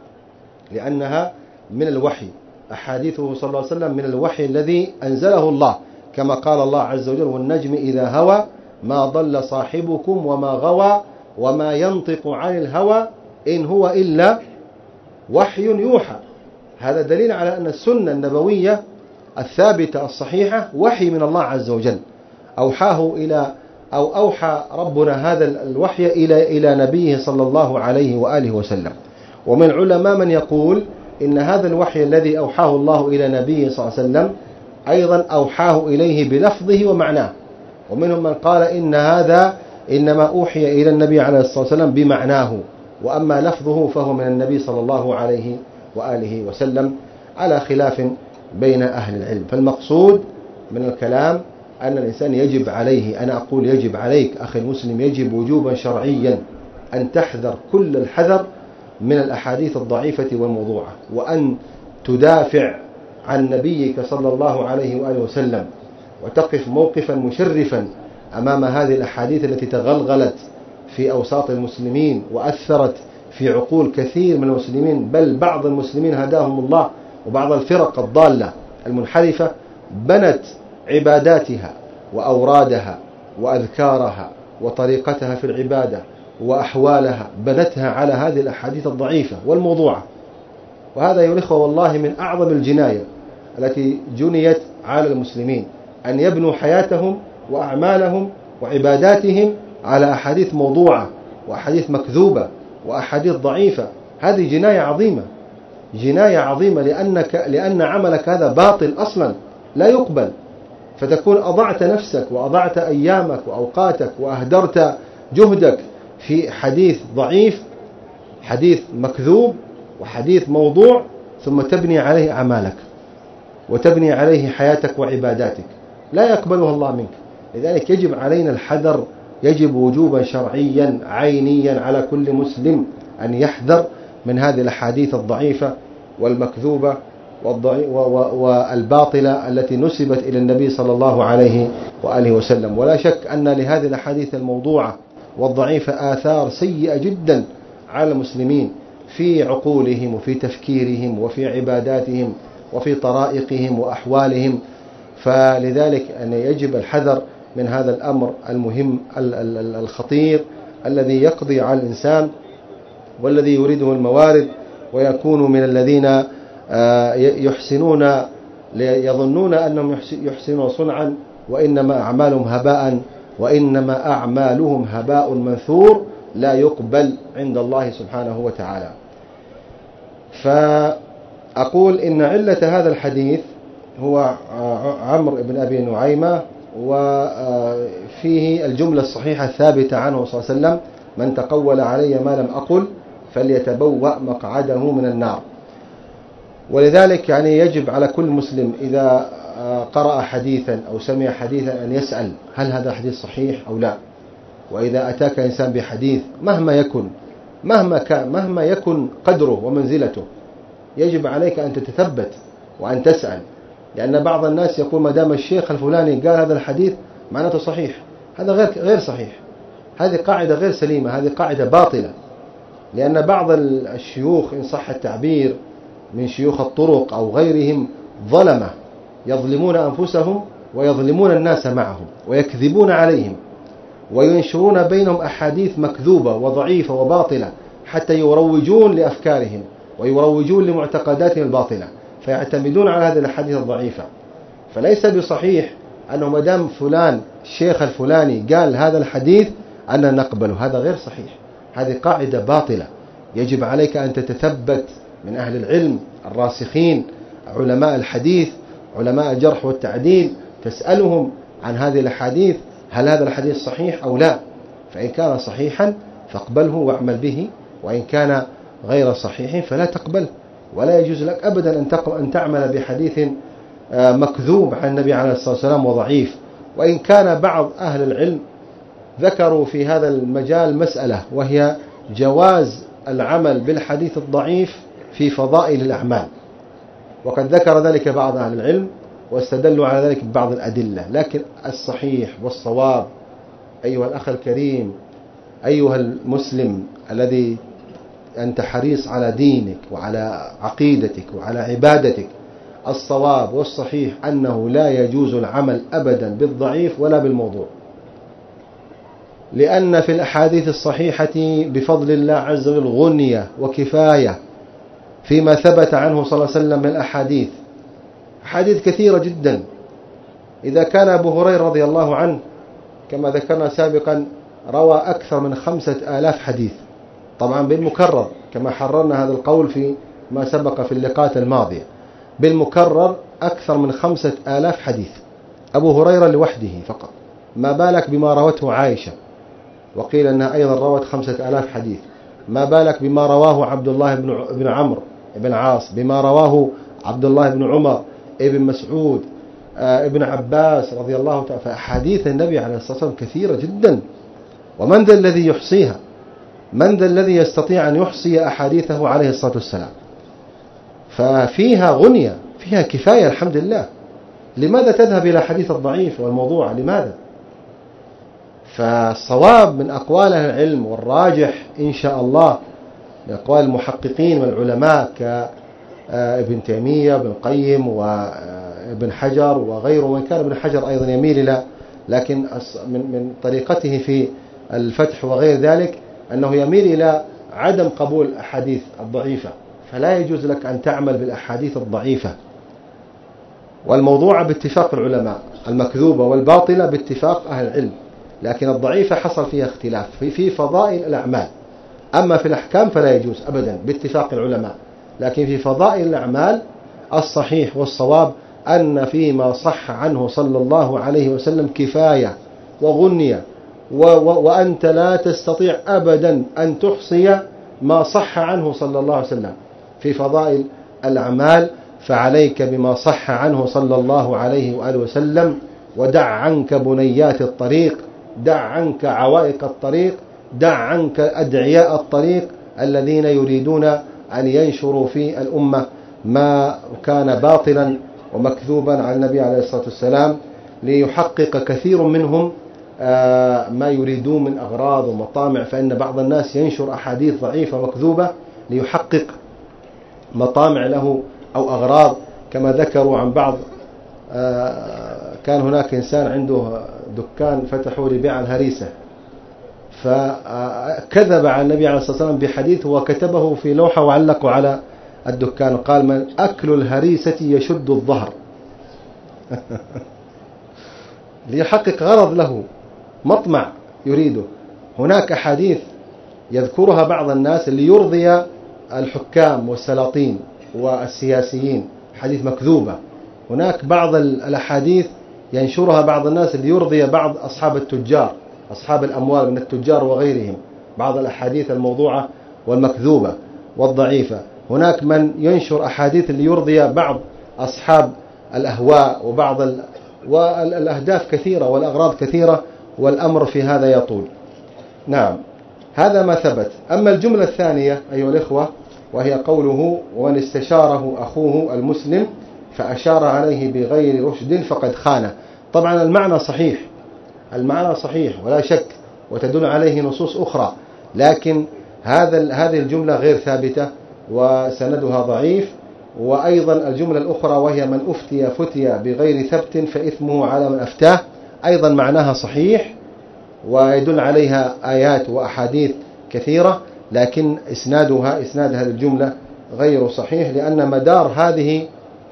لأنها من الوحي. أحاديثه صلى الله عليه وسلم من الوحي الذي أنزله الله، كما قال الله عز وجل والنجم إذا هوى ما ضل صاحبكم وما غوى وما ينطق عن الهوى إن هو إلا وحي يوحى. هذا دليل على أن السنة النبوية الثابتة الصحيحة وحي من الله عز وجل، أوحاه إلى أو أوحى ربنا هذا الوحي إلى إلى نبيه صلى الله عليه وآله وسلم. ومن علماء من يقول إن هذا الوحي الذي أوحاه الله إلى نبيه صلى الله عليه وسلم أيضا أوحاه إليه بلفظه ومعناه، ومنهم من قال إن هذا إنما أوحي إلى النبي عليه الصلاة والسلام بمعناه، وأما لفظه فهو من النبي صلى الله عليه وآله وسلم، على خلاف بين أهل العلم. فالمقصود من الكلام أن الإنسان يجب عليه، أنا أقول يجب عليك أخي المسلم، يجب وجوبا شرعيا أن تحذر كل الحذر من الأحاديث الضعيفة والموضوعة، وأن تدافع عن نبيك صلى الله عليه وآله وسلم، وتقف موقفا مشرفا أمام هذه الأحاديث التي تغلغلت في أوساط المسلمين وأثرت في عقول كثير من المسلمين، بل بعض المسلمين هداهم الله، وبعض الفرق الضالة المنحرفة بنت عباداتها وأورادها وأذكارها وطريقتها في العبادة وأحوالها بنتها على هذه الأحاديث الضعيفة والموضوعة. وهذا يا إخوة والله من أعظم الجناية التي جنيت على المسلمين، أن يبنوا حياتهم وأعمالهم وعباداتهم على أحاديث موضوعة وأحاديث مكذوبة وأحاديث ضعيفة. هذه جناية عظيمة، جناية عظيمة، لأنك لأن عملك هذا باطل أصلا لا يقبل، فتكون أضعت نفسك وأضعت أيامك وأوقاتك وأهدرت جهدك في حديث ضعيف، حديث مكذوب وحديث موضوع، ثم تبني عليه أعمالك وتبني عليه حياتك وعباداتك، لا يقبلها الله منك. لذلك يجب علينا الحذر، يجب وجوبا شرعيا عينيا على كل مسلم أن يحذر من هذه الأحاديث الضعيفة والمكذوبة والباطلة التي نسبت إلى النبي صلى الله عليه وآله وسلم. ولا شك أن لهذه الأحاديث الموضوعة والضعيفة آثار سيئة جدا على المسلمين في عقولهم وفي تفكيرهم وفي عباداتهم وفي طرائقهم وأحوالهم. فلذلك أن يجب الحذر من هذا الأمر المهم الخطير الذي يقضي على الإنسان والذي يريده الموارد، ويكون من الذين يحسنون يظنون أنهم يحسنون صنعا وإنما أعمالهم هباء وإنما أعمالهم هباء منثور لا يقبل عند الله سبحانه وتعالى. فأقول إن علة هذا الحديث هو عمرو بن أبي نعيمة، وفيه الجملة الصحيحة الثابتة عنه صلى الله عليه وسلم: من تقول علي ما لم أقل فليتبوأ مقعده من النار. ولذلك يعني يجب على كل مسلم إذا قرأ حديثا أو سمع حديثا أن يسأل هل هذا حديث صحيح أو لا. وإذا أتاك إنسان بحديث مهما يكن مهما كان مهما يكن قدره ومنزلته، يجب عليك أن تتثبت وأن تسأل، لأن بعض الناس يقول ما دام الشيخ الفلاني قال هذا الحديث معناته صحيح. هذا غير غير صحيح، هذه قاعدة غير سليمة، هذه قاعدة باطلة. لأن بعض الشيوخ إن صح التعبير من شيوخ الطرق أو غيرهم ظلمة، يظلمون أنفسهم ويظلمون الناس معهم ويكذبون عليهم وينشرون بينهم أحاديث مكذوبة وضعيفة وباطلة حتى يروجون لأفكارهم ويروجون لمعتقداتهم الباطلة، فيعتمدون على هذه الأحاديث الضعيفة. فليس بصحيح أنه مدام فلان الشيخ الفلاني قال هذا الحديث أننا نقبله، هذا غير صحيح، هذه قاعدة باطلة. يجب عليك أن تتثبت من أهل العلم الراسخين علماء الحديث علماء الجرح والتعديل، تسألهم عن هذه الحديث هل هذا الحديث صحيح أو لا، فإن كان صحيحا فاقبله واعمل به، وإن كان غير صحيح فلا تقبله. ولا يجوز لك أبدا أن تعمل بحديث مكذوب عن النبي عليه الصلاة والسلام وضعيف. وإن كان بعض أهل العلم ذكروا في هذا المجال مسألة، وهي جواز العمل بالحديث الضعيف في فضائل الأعمال، وقد ذكر ذلك بعض أهل العلم واستدلوا على ذلك ببعض الأدلة. لكن الصحيح والصواب أيها الأخ الكريم، أيها المسلم الذي أنت حريص على دينك وعلى عقيدتك وعلى عبادتك، الصواب والصحيح أنه لا يجوز العمل أبدا بالضعيف ولا بالموضوع، لأن في الأحاديث الصحيحة بفضل الله عز وجل غنية وكفاية فيما ثبت عنه صلى الله عليه وسلم من الأحاديث، أحاديث كثيرة جدا. إذا كان أبو هريرة رضي الله عنه كما ذكرنا سابقا روى أكثر من خمسة آلاف حديث، طبعا بالمكرر كما حررنا هذا القول في ما سبق في اللقاءات الماضية، بالمكرر أكثر من خمسة آلاف حديث أبو هريرة لوحده فقط، ما بالك بما روته عائشة وقيل أنها أيضا روت خمسة آلاف حديث، ما بالك بما رواه عبد الله بن عمرو بن عاص، بما رواه عبد الله بن عمر ابن مسعود ابن عباس رضي الله تعالى. فأحاديث النبي عليه الصلاة والسلام كثيرة جدا، ومن ذا الذي يحصيها؟ من ذا الذي يستطيع أن يحصي أحاديثه عليه الصلاة والسلام؟ ففيها غنية، فيها كفاية الحمد لله. لماذا تذهب إلى حديث الضعيف والموضوع؟ لماذا؟ فالصواب من أقوال أهل العلم والراجح إن شاء الله لأقوال المحققين والعلماء كابن تيمية وابن القيم وابن حجر وغيره، وإن كان ابن حجر أيضا يميل إلى، لكن من من طريقته في الفتح وغير ذلك أنه يميل إلى عدم قبول الأحاديث الضعيفة، فلا يجوز لك أن تعمل بالأحاديث الضعيفة والموضوع باتفاق العلماء، المكذوبة والباطلة باتفاق أهل العلم، لكن الضعيفة حصل فيها اختلاف في في فضائل الأعمال. أما في الأحكام فلا يجوز أبدا باتفاق العلماء، لكن في فضائل الأعمال الصحيح والصواب أن فيما صح عنه صلى الله عليه وسلم كفاية وغنية، وأنت لا تستطيع أبدا أن تحصي ما صح عنه صلى الله عليه وسلم في فضائل الأعمال. فعليك بما صح عنه صلى الله عليه وآله وسلم، ودع عنك بنيات الطريق، دع عنك عوائق الطريق، دع عنك أدعياء الطريق الذين يريدون أن ينشروا في الأمة ما كان باطلا ومكذوبا عن النبي عليه الصلاة والسلام، ليحقق كثير منهم ما يريدون من أغراض ومطامع. فإن بعض الناس ينشر أحاديث ضعيفة مكذوبة ليحقق مطامع له أو أغراض، كما ذكروا عن بعض. كان هناك إنسان عنده دكان فتحوا لبيع الهريسة، فكذب عن النبي عليه الصلاة والسلام بحديث وكتبه في لوحة وعلقوا على الدكان، قال: من أكل الهريسة يشد الظهر. ليحقق غرض له، مطمع يريده. هناك أحاديث يذكرها بعض الناس ليرضي الحكام والسلاطين والسياسيين، حديث مكذوبة. هناك بعض الأحاديث ينشرها بعض الناس ليرضي بعض أصحاب التجار، أصحاب الأموال من التجار وغيرهم، بعض الأحاديث الموضوعة والمكذوبة والضعيفة. هناك من ينشر أحاديث ليرضي بعض أصحاب الأهواء وبعض ال... والأهداف كثيرة والأغراض كثيرة، والأمر في هذا يطول. نعم، هذا ما ثبت. أما الجملة الثانية أيها الإخوة، وهي قوله: ومن استشاره أخوه المسلم فأشار عليه بغير رشد فقد خانه. طبعا المعنى صحيح، المعنى صحيح ولا شك، وتدل عليه نصوص أخرى، لكن هذا هذه الجملة غير ثابتة وسندها ضعيف. وأيضا الجملة الأخرى وهي: من أفتي فتي بغير ثبت فإثمه على من أفتاه، أيضا معناها صحيح ويدل عليها آيات وأحاديث كثيرة، لكن إسنادها إسناد هذه الجملة غير صحيح، لأن مدار هذه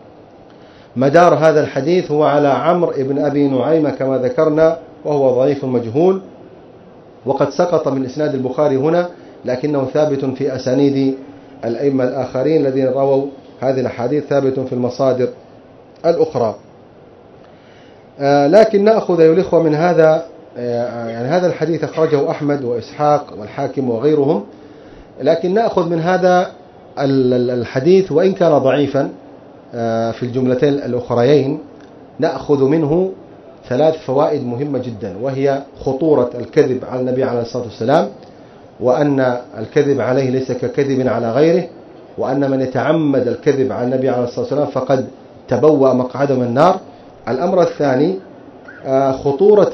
مدار هذا الحديث هو على عمرو بن أبي نعيم كما ذكرنا، وهو ضعيف مجهول، وقد سقط من إسناد البخاري هنا، لكنه ثابت في أسانيد الأئمة الآخرين الذين رووا هذه الأحاديث، ثابت في المصادر الأخرى. آه لكن نأخذ أيها الإخوة من هذا، آه يعني هذا الحديث أخرجه أحمد وإسحاق والحاكم وغيرهم، لكن نأخذ من هذا الحديث وإن كان ضعيفا آه في الجملتين الأخريين، نأخذ منه ثلاث فوائد مهمة جدا، وهي خطورة الكذب على النبي عليه الصلاة والسلام، وأن الكذب عليه ليس ككذب على غيره، وأن من يتعمد الكذب على النبي عليه الصلاة والسلام فقد تبوأ مقعده من النار. الأمر الثاني خطورة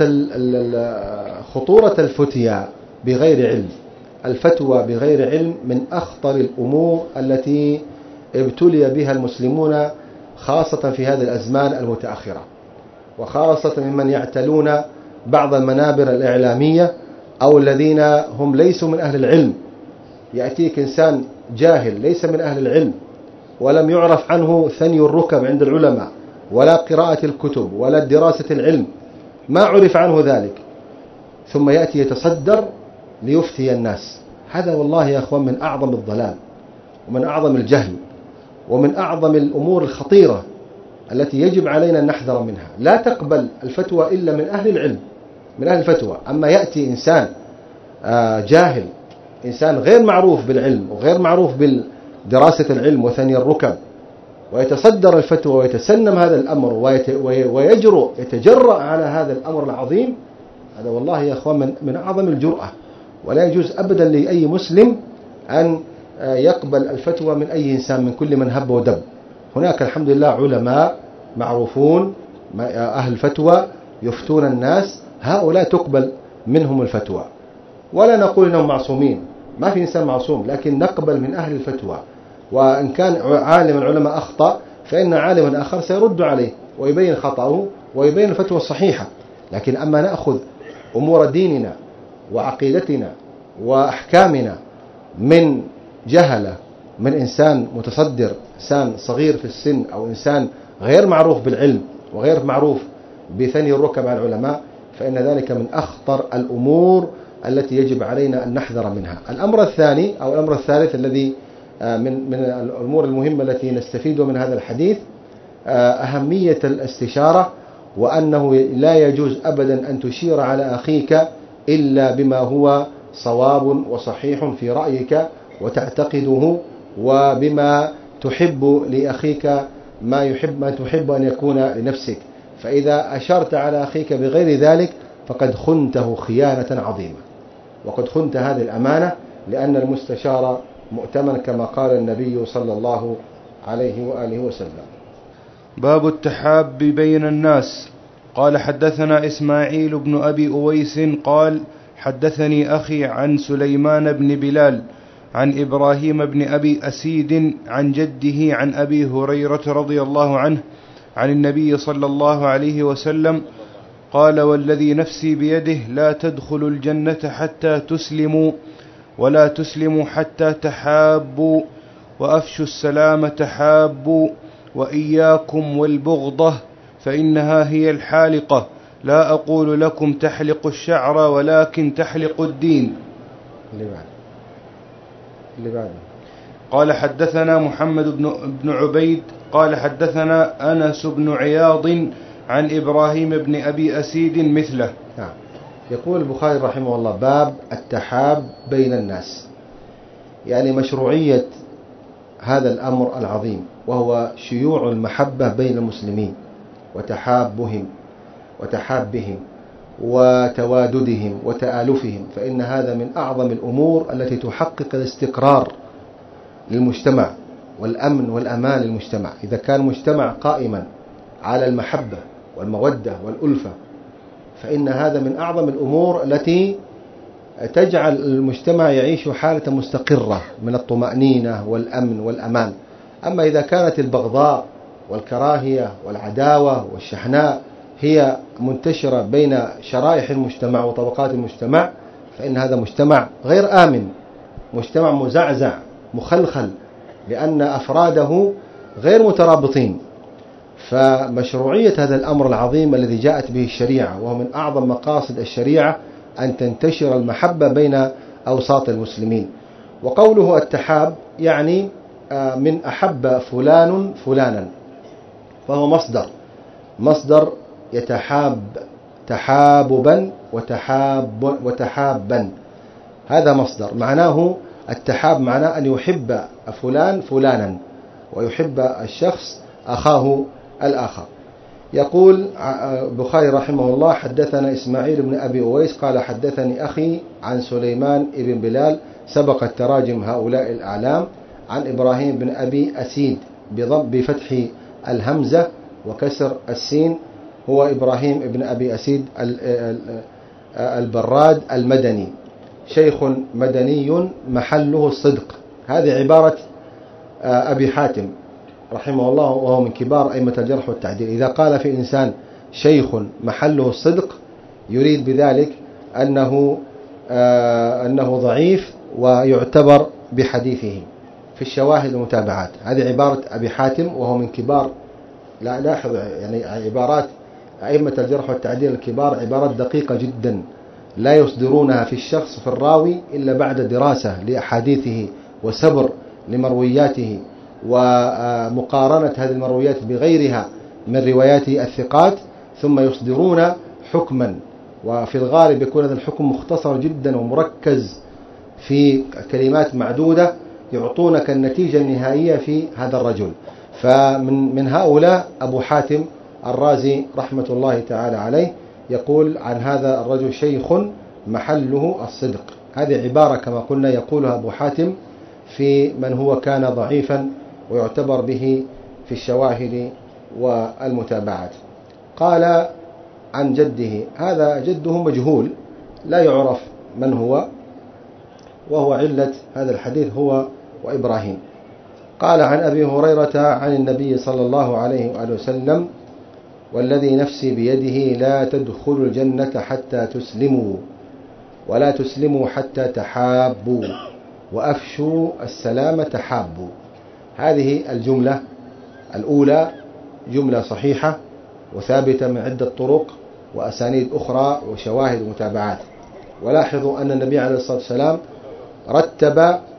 خطورة الفتيا بغير علم. الفتوى بغير علم من أخطر الأمور التي ابتلي بها المسلمون، خاصة في هذه الأزمان المتأخرة، وخاصة ممن يعتلون بعض المنابر الإعلامية أو الذين هم ليسوا من أهل العلم. يأتيك إنسان جاهل ليس من أهل العلم، ولم يعرف عنه ثني الركب عند العلماء، ولا قراءة الكتب ولا دراسة العلم، ما عرف عنه ذلك، ثم يأتي يتصدر ليفتي الناس. هذا والله يا أخوان من أعظم الضلال، ومن أعظم الجهل، ومن أعظم الأمور الخطيرة التي يجب علينا أن نحذر منها. لا تقبل الفتوى إلا من أهل العلم، من أهل الفتوى. أما يأتي إنسان جاهل، إنسان غير معروف بالعلم وغير معروف بدراسة العلم وثني الركب، ويتصدر الفتوى ويتسنم هذا الأمر ويجرؤ يتجرأ على هذا الأمر العظيم، هذا والله يا أخوان من, من أعظم الجرأة. ولا يجوز أبدا لأي مسلم أن يقبل الفتوى من أي إنسان، من كل من هب ودب. هناك الحمد لله علماء معروفون أهل فتوى يفتون الناس، هؤلاء تقبل منهم الفتوى، ولا نقول أنهم معصومين، ما في إنسان معصوم، لكن نقبل من أهل الفتوى. وإن كان عالم العلماء أخطأ فإن عالما آخر سيرد عليه ويبين خطأه ويبين الفتوى الصحيحة. لكن أما نأخذ أمور ديننا وعقيدتنا وأحكامنا من جهلة، من إنسان متصدر، إنسان صغير في السن، أو إنسان غير معروف بالعلم وغير معروف بثني الركب على العلماء، فإن ذلك من أخطر الأمور التي يجب علينا أن نحذر منها. الأمر الثاني أو الأمر الثالث الذي من من الأمور المهمة التي نستفيد من هذا الحديث أهمية الاستشارة، وأنه لا يجوز أبدا أن تشير على أخيك إلا بما هو صواب وصحيح في رأيك وتعتقده، وبما تحب لأخيك ما يحب ما تحب أن يكون لنفسك. فإذا أشرت على أخيك بغير ذلك فقد خنته خيانة عظيمة، وقد خنت هذه الأمانة، لأن المستشار مؤتمن كما قال النبي صلى الله عليه وآله وسلم. باب التحاب بين الناس. قال حدثنا إسماعيل بن أبي أويس قال حدثني أخي عن سليمان بن بلال عن إبراهيم بن أبي أسيد عن جده عن أبي هريرة رضي الله عنه عن النبي صلى الله عليه وسلم قال والذي نفسي بيده لا تدخلوا الجنة حتى تسلموا ولا تسلموا حتى تحابوا وأفشوا السلام تحابوا وإياكم والبغضة فإنها هي الحالقة لا أقول لكم تحلق الشعر ولكن تحلق الدين. اللي بعد. اللي بعد. قال حدثنا محمد بن عبيد قال حدثنا أنس بن عياض عن إبراهيم بن أبي أسيد مثله. نعم. يقول البخاري رحمه الله باب التحاب بين الناس، يعني مشروعية هذا الأمر العظيم، وهو شيوع المحبة بين المسلمين وتحابهم وتحابهم وتواددهم وتآلفهم، فإن هذا من أعظم الأمور التي تحقق الاستقرار للمجتمع والأمن والأمان للمجتمع. إذا كان مجتمع قائما على المحبة والمودة والألفة فإن هذا من أعظم الأمور التي تجعل المجتمع يعيش حالة مستقرة من الطمأنينة والأمن والأمان. أما إذا كانت البغضاء والكراهية والعداوة والشحناء هي منتشرة بين شرائح المجتمع وطبقات المجتمع فإن هذا مجتمع غير آمن، مجتمع مزعزع مخلخل، لأن أفراده غير مترابطين. فمشروعية هذا الأمر العظيم الذي جاءت به الشريعة، وهو من أعظم مقاصد الشريعة أن تنتشر المحبة بين أوساط المسلمين. وقوله التحاب يعني من أحب فلان فلانا، فهو مصدر مصدر يتحاب تحاببا وتحاب وتحابا، هذا مصدر معناه التحاب، معناه أن يحب فلان فلانا ويحب الشخص أخاه الآخر. يقول البخاري رحمه الله حدثنا إسماعيل بن أبي أويس قال حدثني أخي عن سليمان بن بلال، سبقت تراجم هؤلاء الأعلام، عن إبراهيم بن أبي أسيد بفتح الهمزة وكسر السين، هو إبراهيم بن أبي أسيد البراد المدني، شيخ مدني محله الصدق. هذه عبارة أبي حاتم رحمه الله، وهو من كبار أئمة الجرح والتعديل. إذا قال في إنسان شيخ محله الصدق يريد بذلك أنه أنه ضعيف ويعتبر بحديثه في الشواهد والمتابعات. هذه عبارة أبي حاتم وهو من كبار، لا لاحظ يعني عبارات أئمة الجرح والتعديل الكبار عبارات دقيقة جدا لا يصدرونها في الشخص في الراوي إلا بعد دراسة لأحاديثه وسبر لمروياته ومقارنة هذه المرويات بغيرها من روايات الثقات، ثم يصدرون حكما، وفي الغالب يكون هذا الحكم مختصر جدا ومركز في كلمات معدودة يعطونك النتيجة النهائية في هذا الرجل. فمن من هؤلاء أبو حاتم الرازي رحمة الله تعالى عليه يقول عن هذا الرجل شيخ محله الصدق. هذه عبارة كما قلنا يقولها أبو حاتم في من هو كان ضعيفا ويعتبر به في الشواهد والمتابعات. قال عن جده، هذا جده مجهول لا يعرف من هو، وهو علة هذا الحديث هو وإبراهيم. قال عن أبي هريرة عن النبي صلى الله عليه وآله وسلم والذي نفسي بيده لا تدخلوا الجنة حتى تسلموا ولا تسلموا حتى تحابوا وأفشوا السلام تحابوا. هذه الجملة الأولى جملة صحيحة وثابتة من عدة طرق وأسانيد أخرى وشواهد ومتابعات. ولاحظوا أن النبي عليه الصلاة والسلام رتب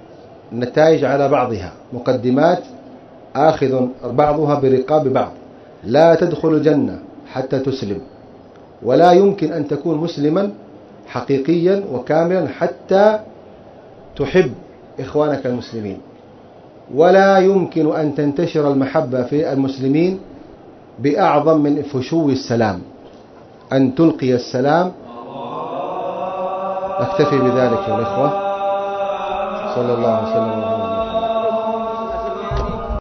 نتائج على بعضها، مقدمات آخذ بعضها برقاب بعض. لا تدخل الجنة حتى تسلم، ولا يمكن أن تكون مسلما حقيقيا وكاملا حتى تحب إخوانك المسلمين، ولا يمكن أن تنتشر المحبة في المسلمين بأعظم من فشو السلام، أن تلقي السلام. أكتفي بذلك يا الإخوة. صلى الله عليه وسلم.